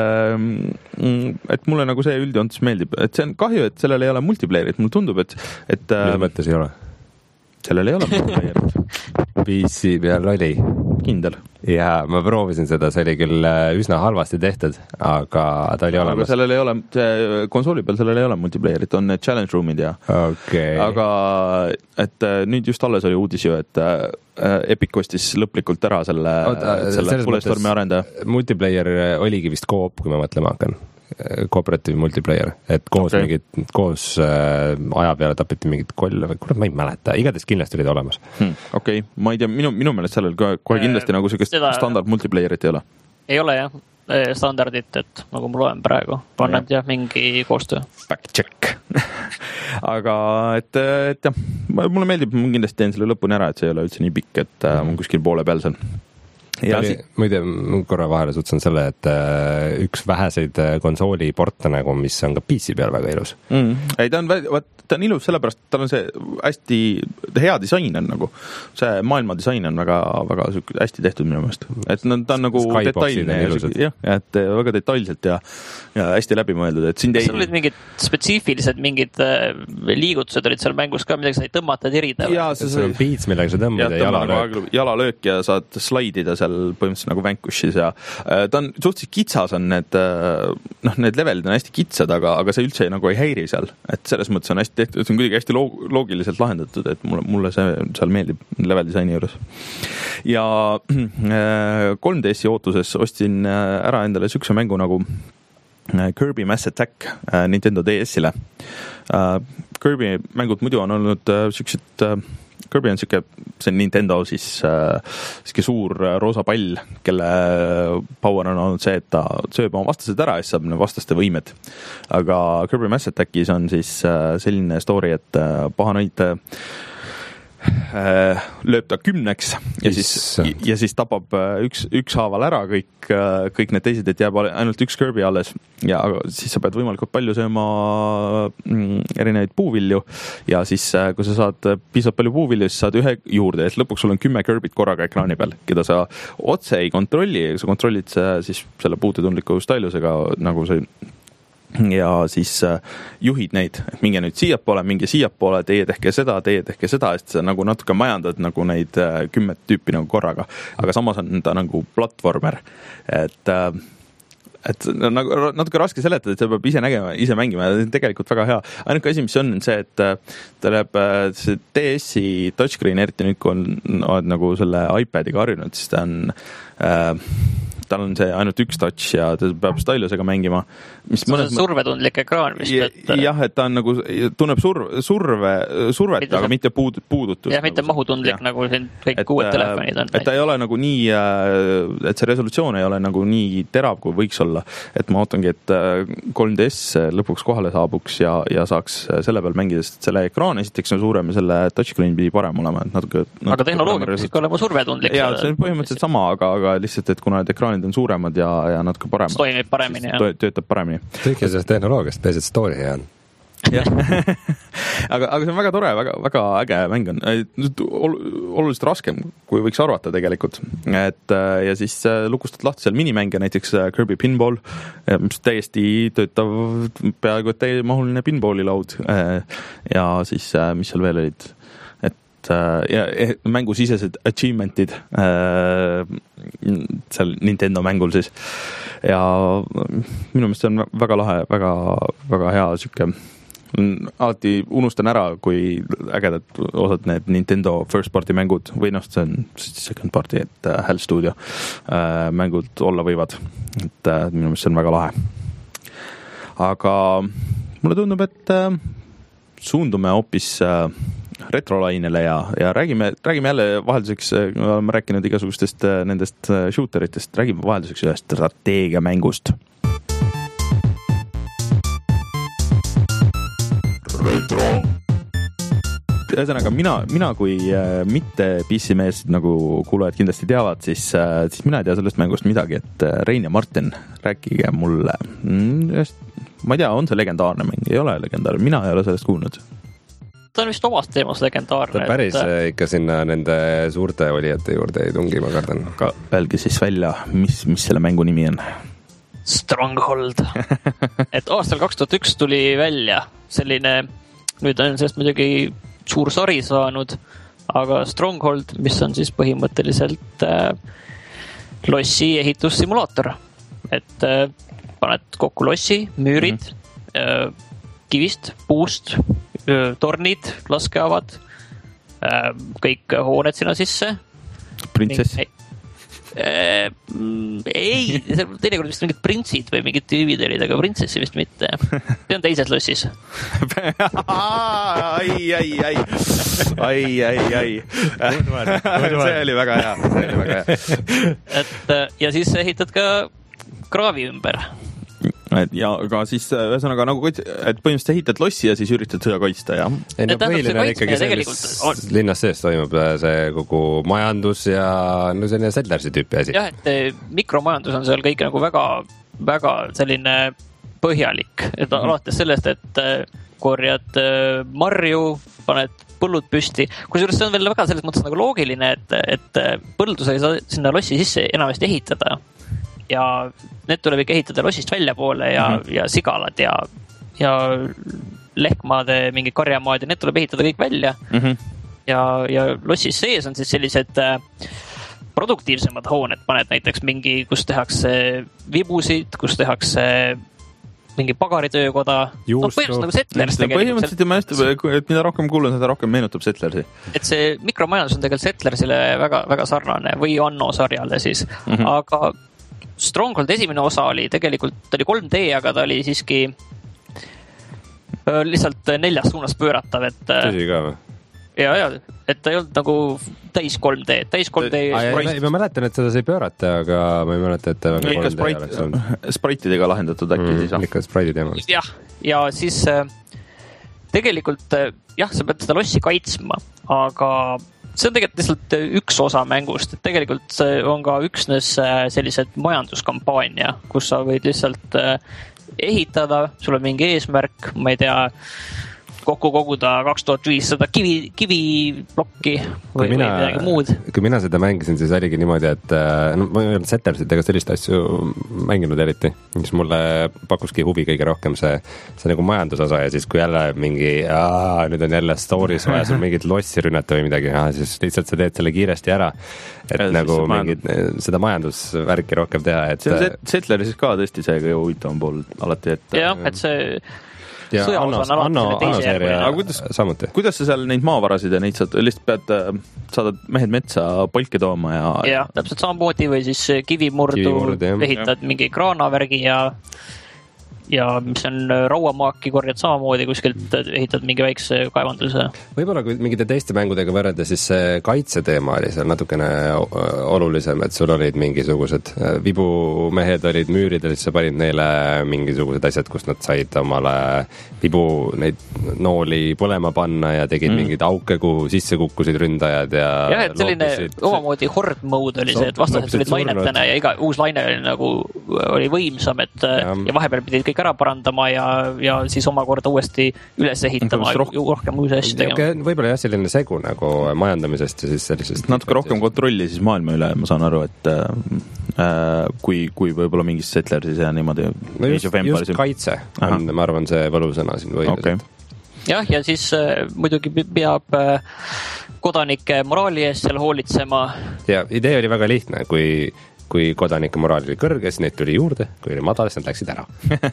et mulle nagu see üldjoontes meeldib. Et see on kahju, et sellel ei ole multiplayerit. Mulle tundub, et... et mis mõttes ei ole? Sellel ei ole multiplayerit. P C peal oli. Kindel. Ja ma proovisin seda, see oli küll üsna halvasti tehtud, aga ta oli olemas. Aga sellel ei ole, konsooli peal sellel ei ole multiplayerit, on need challenge roomid ja okay. Aga et nüüd just alles oli uudis ju, et Epic ostis lõplikult ära selle, Oota, selle Bulletstormi arendaja. Multiplayer oligi vist koop, kui ma mõtlema hakkan. Kooperatiiv multiplayer, et koos okay. mingid, koos äh, aja peale tapiti mingid kolle või kurat, ma ei mäleta, igatahes kindlasti olid olemas. Hmm, okei, okay. Ma ei tea, minu, minu meelest sellel kohe, kohe kindlasti äh, nagu sellist seda... standard multiplayerit ei ole. Ei ole jah, standardit, et nagu ma loen praegu, on nad jah mingi koostöö. Fact check. Aga et, et jah, mulle meeldib, ma kindlasti teen selle lõpuni ära, et see ei ole üldse nii pikk, et äh, mul kuskil poole peal seal. Ja oli, si- muide, korra vahele suutsin selle, et äh, üks väheseid konsooli porte nagu, mis on ka P C peal väga ilus. Mm. Ei, ta on, ta on ilus sellepärast, tal on see hästi hea disain on nagu, see maailma disain on väga, väga hästi tehtud minu meelest. Et ta on nagu detailne ja, ja et väga detailselt ja, ja hästi läbimõeldud. Et siin ei... olid mingid spetsiifilised, mingid liigutused olid seal mängus ka, midagi sai tõmmata, et erida. Ja, see, see on piits, millega sa tõmbad ja, ja jalalöök. Jalalöök ja saad slaidida seal põhimõtteliselt nagu Vanquishis ja ta on suhteliselt kitsas on need, noh, need levelid on hästi kitsad, aga, aga see üldse nagu ei häiri seal. Et selles mõttes on hästi tehtud, see on kuidagi hästi loogiliselt lahendatud, et mulle, mulle see seal meeldib level disaini juures. Ja kolm D S-i ootuses ostsin ära endale sükse mängu nagu Kirby Mass Attack Nintendo D S-ile. Kirby mängud muidu on olnud süksed Kirby on siuke, see on Nintendo siis äh, siuke suur roosa pall, kelle power on olnud see, et ta sööb oma vastased ära ja siis saab vastaste võimed. Aga Kirby Mass Attackis on siis äh, selline story, et äh, pahanaid äh, lööb ta kümneks ja siis, ja siis tapab üks, üks haaval ära kõik, kõik need teised, et jääb ainult üks Kirby alles ja siis sa pead võimalikult palju sööma erinevaid puuvilju ja siis kui sa saad piisavalt palju puuvilju, siis saad ühe juurde ja lõpuks sul on kümme Kirbyt korraga ekraani peal, keda sa otse ei kontrolli, sa kontrollid siis selle puututundliku stylusega nagu see ja siis juhid neid, et minge nüüd siiapoole, minge siiapoole, teie tehke seda, teie tehke seda, et sa nagu natuke majandad nagu neid kümmet tüüpi nagu korraga, aga samas on ta nagu platvormer, et et nagu natuke raske seletada, et see peab ise nägema, ise mängima ja tegelikult väga hea. Ainuke asi, mis on see, et ta läheb see D S-i touchscreen, eriti nüüd, kui on, on nagu selle iPadiga harjunud, siis ta on äh, tal on see ainult üks touch ja ta peab stylusega mängima. Mis see on survetundlik ekraan vist. Et... jah, et ta on nagu, tunneb surve, surve, survet, mitte aga see... mitte puud, puudutust. jah, mitte nagu mahutundlik ja. Nagu siin kõik et, uued telefonid on. Et ta ei ole nagu nii, et see resolutsioon ei ole nagu nii terav, kui võiks olla. Et ma ootangi, et kolm D S lõpuks kohale saabuks ja, ja saaks selle peal mängida, sest selle ekraan esiteks on suurem ja selle touchscreen pidi parem olema. Et natuke, natuke aga tehnoloogia peaks ikka olema survetundlik. Ja, see on põhimõtteliselt sama, aga, aga lihtsalt, et kuna need ekraanid on suuremad ja, ja natuke paremad. Toimib paremini, jah. Töötab paremini. Tõike sellest tehnoloogiast, peaasi, et story hea on. jah, aga, aga see on väga tore, väga, väga äge mäng on. Oluliselt raskem, kui võiks arvata tegelikult. Et, ja siis lukustad lahti seal minimänge, näiteks Kirby Pinball, mis täiesti töötav, peaaegu et täiemahuline pinballi laud. Ja siis, mis seal veel olid? ja mängusisesed achievementid äh, seal Nintendo mängul siis ja minu meelest see on väga lahe, väga, väga hea süke. Alati unustan ära, kui ägedad osad need Nintendo first party mängud või noh, see on second party, et uh, Hell Studio uh, mängud olla võivad, et uh, minu meelest see on väga lahe. Aga mulle tundub, et uh, suundume hoopis uh, retrolainele ja, ja räägime, räägime jälle vahelduseks, oleme rääkinud igasugustest nendest shooteritest, räägime vahelduseks ühest strateegiamängust. Retro. Ühesõnaga, mina, mina kui mitte P C meest, nagu kuulajad kindlasti teavad, siis, siis mina ei tea sellest mängust midagi, et Rein ja Martin, rääkige mulle. Ma ei tea, on see legendaarne mäng? Ei ole legendaarne, mina ei ole sellest kuulnud. Ta on vist omast teemas legendaarne. Ta päris et... ikka sinna nende suurte olijate juurde ei tungi, ma kardan. Aga öelge siis välja, mis, mis selle mängu nimi on? Stronghold. Et aastal kaks tuhat üks tuli välja selline, nüüd on sellest muidugi suur sari saanud, aga Stronghold, mis on siis põhimõtteliselt äh, lossi ehitussimulaator. Et äh, paned kokku lossi, müürid, mm-hmm. äh, kivist, puust, tornid, laskeavad, kõik hooned sinna sisse. Printsess? Ei, ei teinekord vist mingid printsid või mingid tüüvid olid, aga printsessi vist mitte. See on teises lossis. ai, ai, ai. Ai, ai, ai. See oli väga hea. See oli väga hea. Et, ja siis ehitad ka kraavi ümber. Et ja aga siis ühesõnaga nagu, et põhimõtteliselt ehitad lossi ja siis üritad seda kaitsta, jah? Ei, no põhiline on ikkagi see, mis linnas sees toimub, see kogu majandus ja no selline Settlersi tüüpi asi. jah, et mikromajandus on seal kõik nagu väga, väga selline põhjalik, et mm-hmm. alates sellest, et korjad marju, paned põllud püsti, kusjuures see on veel väga selles mõttes nagu loogiline, et, et põldus ei saa sinna lossi sisse enamasti ehitada. Ja need tuleb ikka ehitada lossist välja poole ja, mm-hmm. ja sigalad ja, ja lehkmaade, mingi karjamaad ja need tuleb ehitada kõik välja. Mm-hmm. Ja, ja lossis sees on siis sellised produktiivsemad hooned, paned näiteks mingi, kus tehakse vibusid, kus tehakse mingi pagaritöökoda. No, põhimõtteliselt nagu Settlers tegelikult. Põhimõtteliselt ja mälestu, et mida rohkem kuulen, seda rohkem meenutab Settlersi. Et see mikromajandus on tegelikult Settlersile väga, väga sarnane või Anno sarjale siis. Mm-hmm. Aga Stronghold esimene osa oli tegelikult, ta oli kolm D, aga ta oli siiski lihtsalt neljas suunas pööratav, et tõsi ka või? Ja, ja, et ta ei olnud nagu täis kolm D, täis kolm D a, ja, ma mäletan, et seda sai pöörata, aga ma ei mäleta, et ta väga kolm D sprite, oleks olnud. Spriteidega lahendatud äkki mm, siis. Ikka sprite teema vist. Jah, ja siis tegelikult jah, sa pead seda lossi kaitsma, aga see on tegelikult lihtsalt üks osa mängust, et tegelikult see on ka üksnes sellised majanduskampaania, kus sa võid lihtsalt ehitada, sul on mingi eesmärk, ma ei tea, kokku koguda kaks tuhat viissada kivi, kiviplokki või, mina, või midagi muud. Kui mina seda mängisin, siis oligi niimoodi, et no, ma ei olnud Settlerisid ega sellist asju mänginud eriti, mis mulle pakkuski huvi kõige rohkem see, see nagu majandusosa ja siis kui jälle mingi aa, nüüd on jälle stories vaja sul mingit lossi rünnata või midagi, aa, siis lihtsalt sa teed selle kiiresti ära, et ja nagu mingid, seda majandusvärki rohkem teha. Et, see on Settlerisis ka tõesti see kõige huvitavam pool alati, et jah, et see ja Anno, Anno, Anno seeria kuidas, samuti. Kuidas sa seal neid maavarasid ja neid saad, lihtsalt pead, saadad mehed metsa polke tooma ja... Ja, täpselt samamoodi või siis kivimurdu, kivimurdu ehitad ja. Mingi kraanavärgi ja ja mis on rauamaaki korjad samamoodi kuskilt ehitad mingi väikse kaevanduse. Võib-olla kui mingite teiste mängudega võrrelda, siis see kaitseteema oli seal natukene olulisem, et sul olid mingisugused vibumehed olid müüridel, siis sa panid neile mingisugused asjad, kus nad said omale vibu neid nooli põlema panna ja tegid mm. mingid auke, kuhu sisse kukkusid ründajad ja jah, et selline loopisid... omamoodi hord mode oli see, et vastased tulid lainetena ja iga uus laine oli nagu oli võimsam, et ja, ja vahepeal pidid kõik ära parandama ja, ja siis omakorda uuesti üles ehitama roh- rohkem uusi asju tegema. Okay, võib-olla jah, selline segu nagu majandamisest ja siis sellisest... Natuke rohkem kontrolli siis maailma üle, ma saan aru, et äh, kui, kui võib-olla mingis Settlersis ja niimoodi... No just, just kaitse on, ma arvan, see võlusõna siin võidus. Okay. Jah, ja siis äh, muidugi peab äh, kodanike moraali eest seal hoolitsema. Ja idee oli väga lihtne, kui kui kodanike moraal oli kõrge, siis neid tuli juurde, kui oli madal, siis nad läksid ära.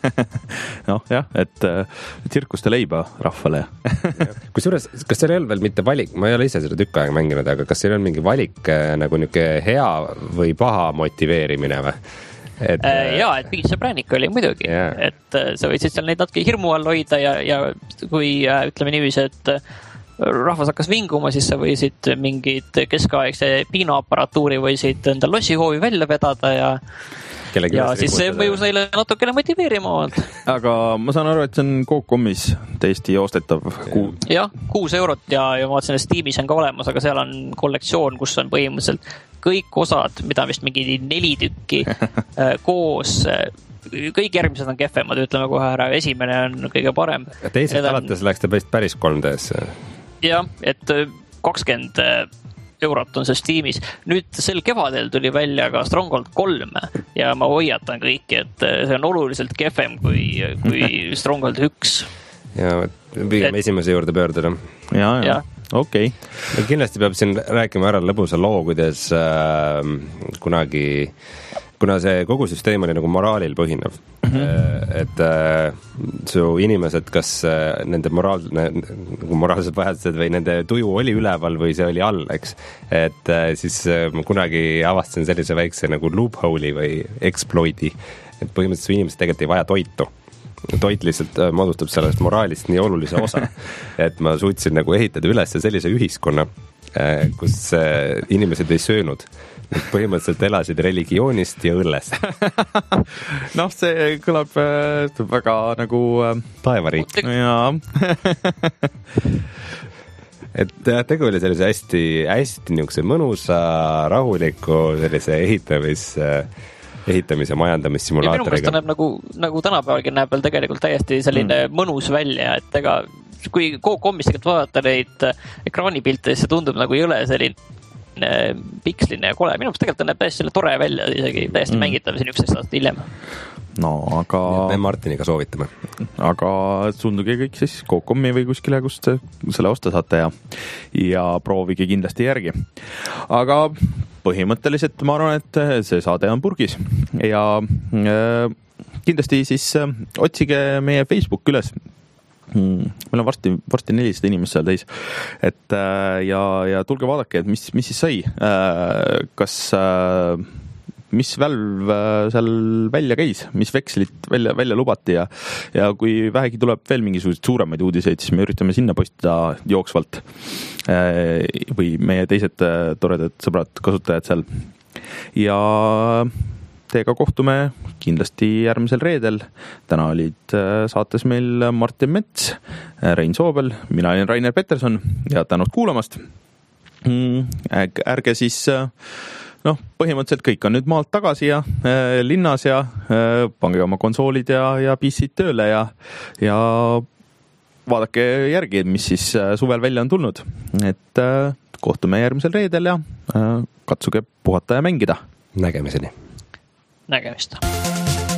noh, jah, et tsirkuste leiba rahvale. Kusjuures, kas seal ei olnud veel mitte valik, ma ei ole ise seda tükk aega mänginud, aga kas seal on mingi valik nagu niuke hea või paha motiveerimine või? Et, äh, jaa, et mingit sõbräänik oli muidugi, yeah. Et sa võisid seal neid natuke hirmu all hoida ja, ja kui ütleme niiviisi, et rahvas hakkas vinguma, siis sa võisid mingid keskaegse piinaapparatuuri võisid endal lossihoovi välja vedada ja Kellegi ja siis see mõjus neile natukene motiveerima. Aga ma saan aru, et see on Coop.com'is täiesti ostetav. Kuu... jah, kuus eurot ja, ja ma vaatasin, et Steamis on ka olemas, aga seal on kollektsioon, kus on põhimõtteliselt kõik osad, mida vist mingi neli tükki koos... kõik järgmised on kehvemad, ütleme kohe ära, esimene on kõige parem. Ja teisest on... alates läks ta päris kolm D-sse. jah, et kakskümmend eurot on see Steamis. Nüüd sel kevadel tuli välja ka Stronghold kolm ja ma hoiatan kõiki, et see on oluliselt kehvem kui, kui Stronghold üks. Ja pigem et... esimese juurde pöörduda. Ja, ja. ja. Okei. Okay. Kindlasti peab siin rääkima ära lõbusa loo, kuidas äh, kunagi kuna see kogu süsteem oli nagu moraalil põhinev, mm-hmm. et äh, su inimesed, kas äh, nende moraal, nagu moraalsed vajadused või nende tuju oli üleval või see oli all, eks. Et äh, siis äh, ma kunagi avastasin sellise väikse nagu loophole'i või exploit'i, et põhimõtteliselt su inimesed tegelikult ei vaja toitu. Toit lihtsalt äh, moodustab sellest moraalist nii olulise osa, et ma suutsin nagu ehitada üles sellise ühiskonna, äh, kus äh, inimesed ei söönud. Põhimõtteliselt elasid religioonist ja õllest. noh, see kõlab äh, väga nagu äh, taevariik. Jaa. et tegu oli sellise hästi, hästi niisuguse mõnusa, rahuliku sellise ehitamis, ehitamise majandamissimulaatoriga. Ja minu mõelest ta näeb nagu, nagu tänapäevalgi näeb veel tegelikult täiesti selline mm. mõnus välja, et ega kui Coop.com'is tegelikult vaadata neid ekraanipilte, siis see tundub nagu jõle selline piksline ja kole. Minu mõelest tegelikult näeb täiesti selle tore välja, isegi täiesti mm. mängitav siin üksteist aastat hiljem. No, aga... me Martiniga soovitame. Aga sunduge kõik siis Coop.com'i või kuskile, kust selle osta saate ja, ja proovige kindlasti järgi. Aga põhimõtteliselt ma arvan, et see saade on purgis ja äh, kindlasti siis äh, otsige meie Facebook üles. Hmm. Meil on varsti, varsti nelisada inimest seal täis, et äh, ja, ja tulge vaadake, et mis, mis siis sai, äh, kas äh, mis välv äh, seal välja käis, mis vekslit välja, välja lubati ja, ja kui vähegi tuleb veel mingisuguseid suuremaid uudiseid, siis me üritame sinna postida jooksvalt äh, või meie teised äh, toredad sõbrad, kasutajad seal ja teiega kohtume kindlasti järgmisel reedel. Täna olid saates meil Martin Mets, Rein Soobel, mina olen Rainer Peterson ja tänud kuulamast. Ärge siis, noh, põhimõtteliselt kõik on nüüd maalt tagasi ja äh, linnas ja äh, pange oma konsoolid ja, ja P C-d tööle ja, ja vaadake järgi, mis siis suvel välja on tulnud. Et kohtume järgmisel reedel ja katsuge puhata ja mängida. Nägemiseni. Nägemist.